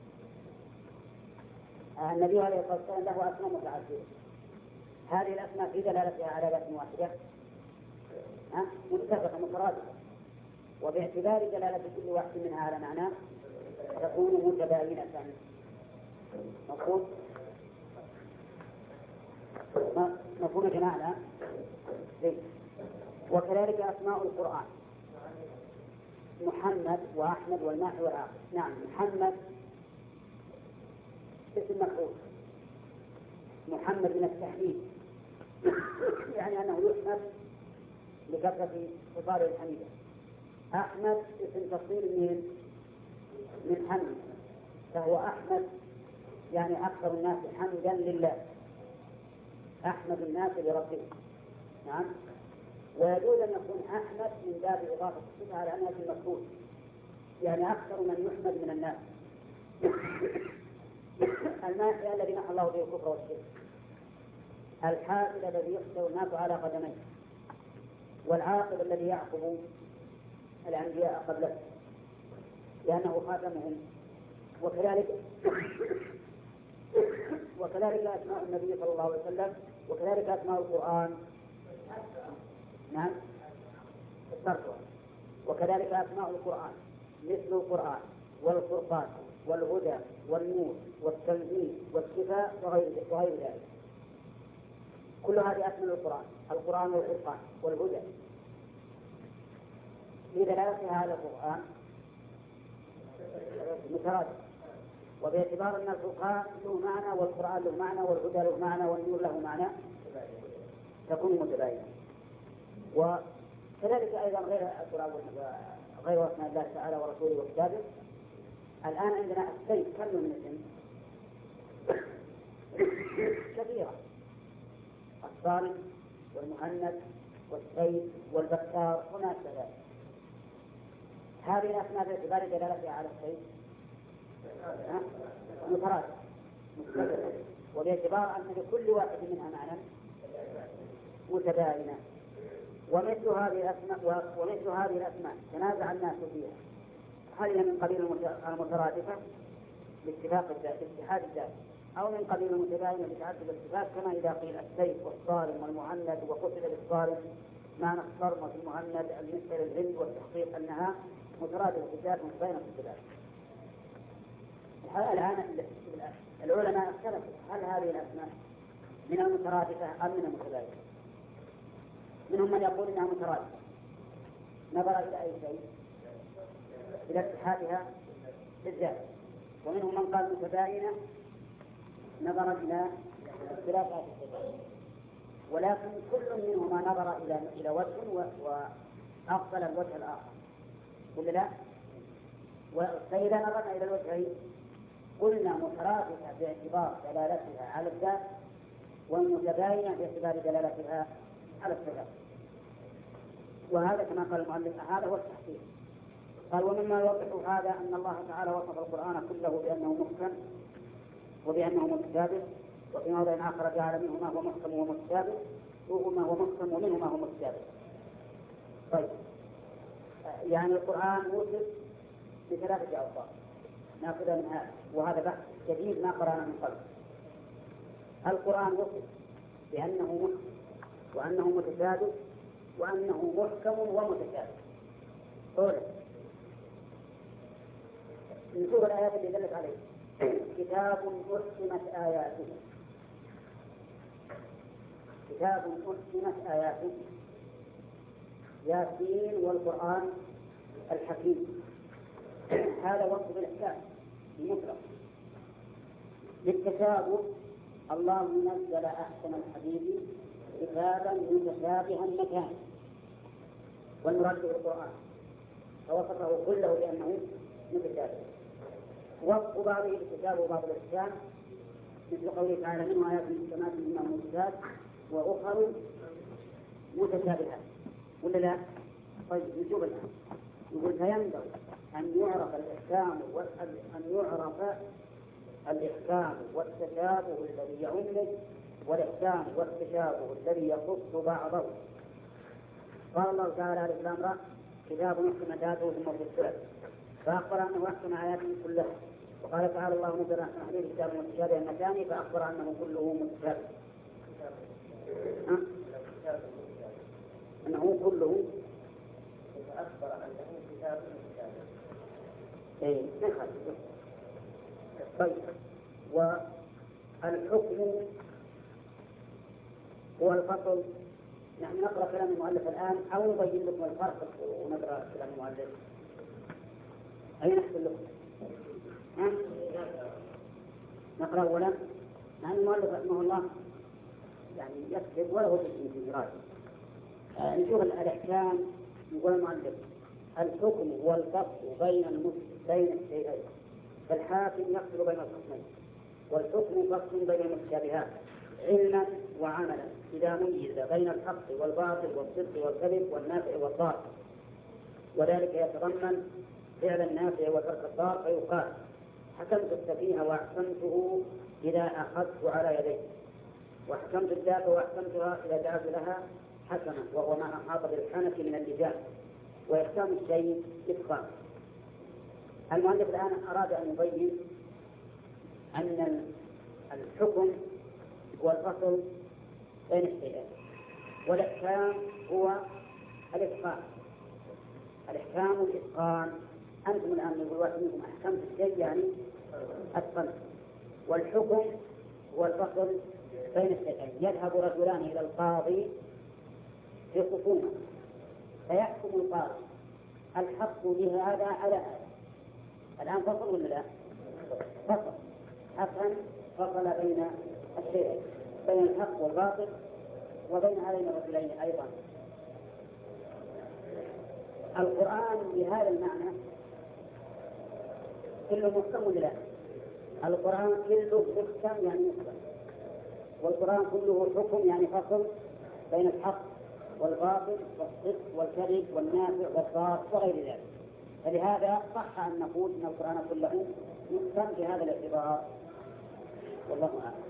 النبي عليه الصلاة والسلام له أسماء متعددة، هذه الأسماء في دلالتها على ذات واحدة متفقة مترادفة، وباعتبار دلالة كل واحد منها على معنى تكون متباينة. مفهوم يا جماعة؟ وكذلك أسماء القرآن محمد وأحمد والماحي والعاقل. نعم، محمد اسم مفعول، محمد من التحميد يعني أنه يحمد لكثرة خصاله الحميدة. أحمد اسم تصغير من حمد، فهو أحمد يعني أكثر الناس حمدا لله، أحمد الناس لربه. نعم. ويجوز أن يكون أحمد من باب إضافة الصفة على أنها المفعول، يعني أكثر من يحمد من الناس. الماحي الذي نحى الله به الكفر والشرك، الحاسد الذي يحشر الناس على قدميه، والعاقب الذي يعقب الأنبياء قبله لأنه خاتمهم. وكذلك أسماء النبي صلى الله عليه وسلم، وكذلك أسماء القرآن. نعم، وكذلك أسماء القرآن مثل القرآن والفرقان والهدى والنور والتنزيل والشفاء وغير ذلك. كل هذه أسماء القرآن والفرقان والهدى في دلالتها على القرآن مترادف، وباعتبار أن الفرقان له معنى والقرآن له معنى والهدى له معنى والنور له معنى تكون متباينة. وكذلك أيضا غير أسماء الله تعالى ورسوله وكتابه. الآن عندنا السيف كم من اسم؟ كثيرة، الصارم والمهند والسيف والبكار وما أشبه ذلك. هذه الأسماء باعتبار دلالتها على السيف مترادفة متفقة، وباعتبار أن لكل واحد منها معنى متباينة. ومثل هذه الأسماء تنازع الناس فيها، هل هي من قبيل المترادفة باتحاد الذات أو من قبيل المتباينة بتعدد الصفات، كما إذا قيل السيف والصارم والمهند وقتل بالصارم معنى الصرم في المهند المثل للعلم والتحقيق أنها مترادفة بالذات متباينة بالصفات. الآن العلماء اختلفوا هل هذه الأسماء من المترادفة أم من المتباينة. منهم من يقول إنها مترادفة نظر إلى أي شيء، إلى اتحادها بالذات، ومنهم من قال متباينة نظرا إلى اختلافات الصفات. ولكن كل منهما نظر إلى وجه وأفضل الوجه الآخر، ولا لا؟ فإذا نظرنا إلى الوجهين قلنا مترادفة باعتبار دلالتها على الذات، والمتباينة باعتبار دلالتها على الصفات. وهذا كما قال المؤلف هذا هو التحقيق. قال ومما يوضح هذا أن الله تعالى وصف القرآن كله بأنه محكم وبأنه متشابه، وفي موضع آخر جعل منه ما هو محكم ومتشابه وما هو محكم ومنه ما هو متشابه. طيب يعني القرآن وصف بثلاثة أوصاف ناخذها من هذا، وهذا بحث جديد ما قرأنا من قبل. القرآن وصف بأنه محكم وأنه متشابه وأنه محكم ومتشابه. أولا نشوف الآيات اللي دلت عليه. كتاب أحكمت آياته، كتاب أحكمت آياته، ياسين والقرآن الحكيم. هذا وصف الإحكام المطلق. للتشابه الله نزل أحسن الحديث كتابا متشابها مكان، والمراد بالقرآن فوصفه كله بأنه متشابه. وصف بعضه بالتشابه وبعض الإحكام مثل قوله تعالى منه آيات محكمات منها مشكلات وأخر متشابهات، ولا لا؟ طيب نشوف الآن. يقول فينبغي أن يعرف الإحكام والتشابه الذي يعمه، والإحكام والتشابه الذي يخص بعضه. قال الله تعالى عليه الأمر كتاب أحكمت آياته ثم فصلت، فأخبر أنه أحكم آياته كلها. وقال تعالى الله نزل أحسن الحديث كتاب متشابه مكاني، فأخبر أنه كله متشابه، أنه كله فأخبر أنه كتاب متشابه. إيه نخل. طيب والحكم هو الفصل. نحن نقرأ كلام المؤلف الآن أو نبين لكم الفرق ونقرأ كلام المؤلف؟ أين نحصل لكم؟ نقرأ أولا. نحن المؤلف رحمه الله يعني يكتب وله تسمية في دراسة. نشوف الأحكام. يقول المؤلف الحكم هو الفصل بين الشيئين، فالحاكم يفصل بين القسمين، والحكم فصل بين المتشابهات علما وعملا إذا ميز بين الحق والباطل والصدق والكذب والنافع والضار، وذلك يتضمن فعل النافع وترك الضار. فيقال حكمت السفينة وأحكمته إذا أخذت على يديه، وحكمت الدابة وأحكمتها إذا دعت لها حكما، وهو ما أحاط بالحنف من اللجام. وإحكام الشيء إتقان. المؤلف الآن أراد أن يبين أن الحكم هو الفصل بين الشيئين، والإحكام هو الإتقان. الإحكام والإتقان. أنتم الآن يقول واحد منكم أحكمت الشيء يعني أتقنت، والحكم هو الفصل بين الشيئين. يذهب رجلان إلى القاضي في خصومة فيحكم القاضي الحق بهذا على هذا. الآن فصل ولا لا؟ فصل. حقا فصل بين الشيئين، بين الحق والباطل وبين هذين الرجلين أيضا. القرآن بهذا المعنى كله محكم ولا لا؟ القرآن كله محكم يعني محكم، والقرآن كله حكم يعني فصل بين الحق والباطل والصدق والكذب والنافع والضار وغير ذلك. فلهذا صح أن نقول أن القرآن كله محكم بهذا الاعتبار. والله أعلم.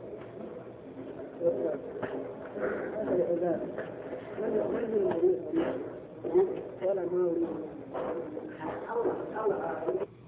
ولا ما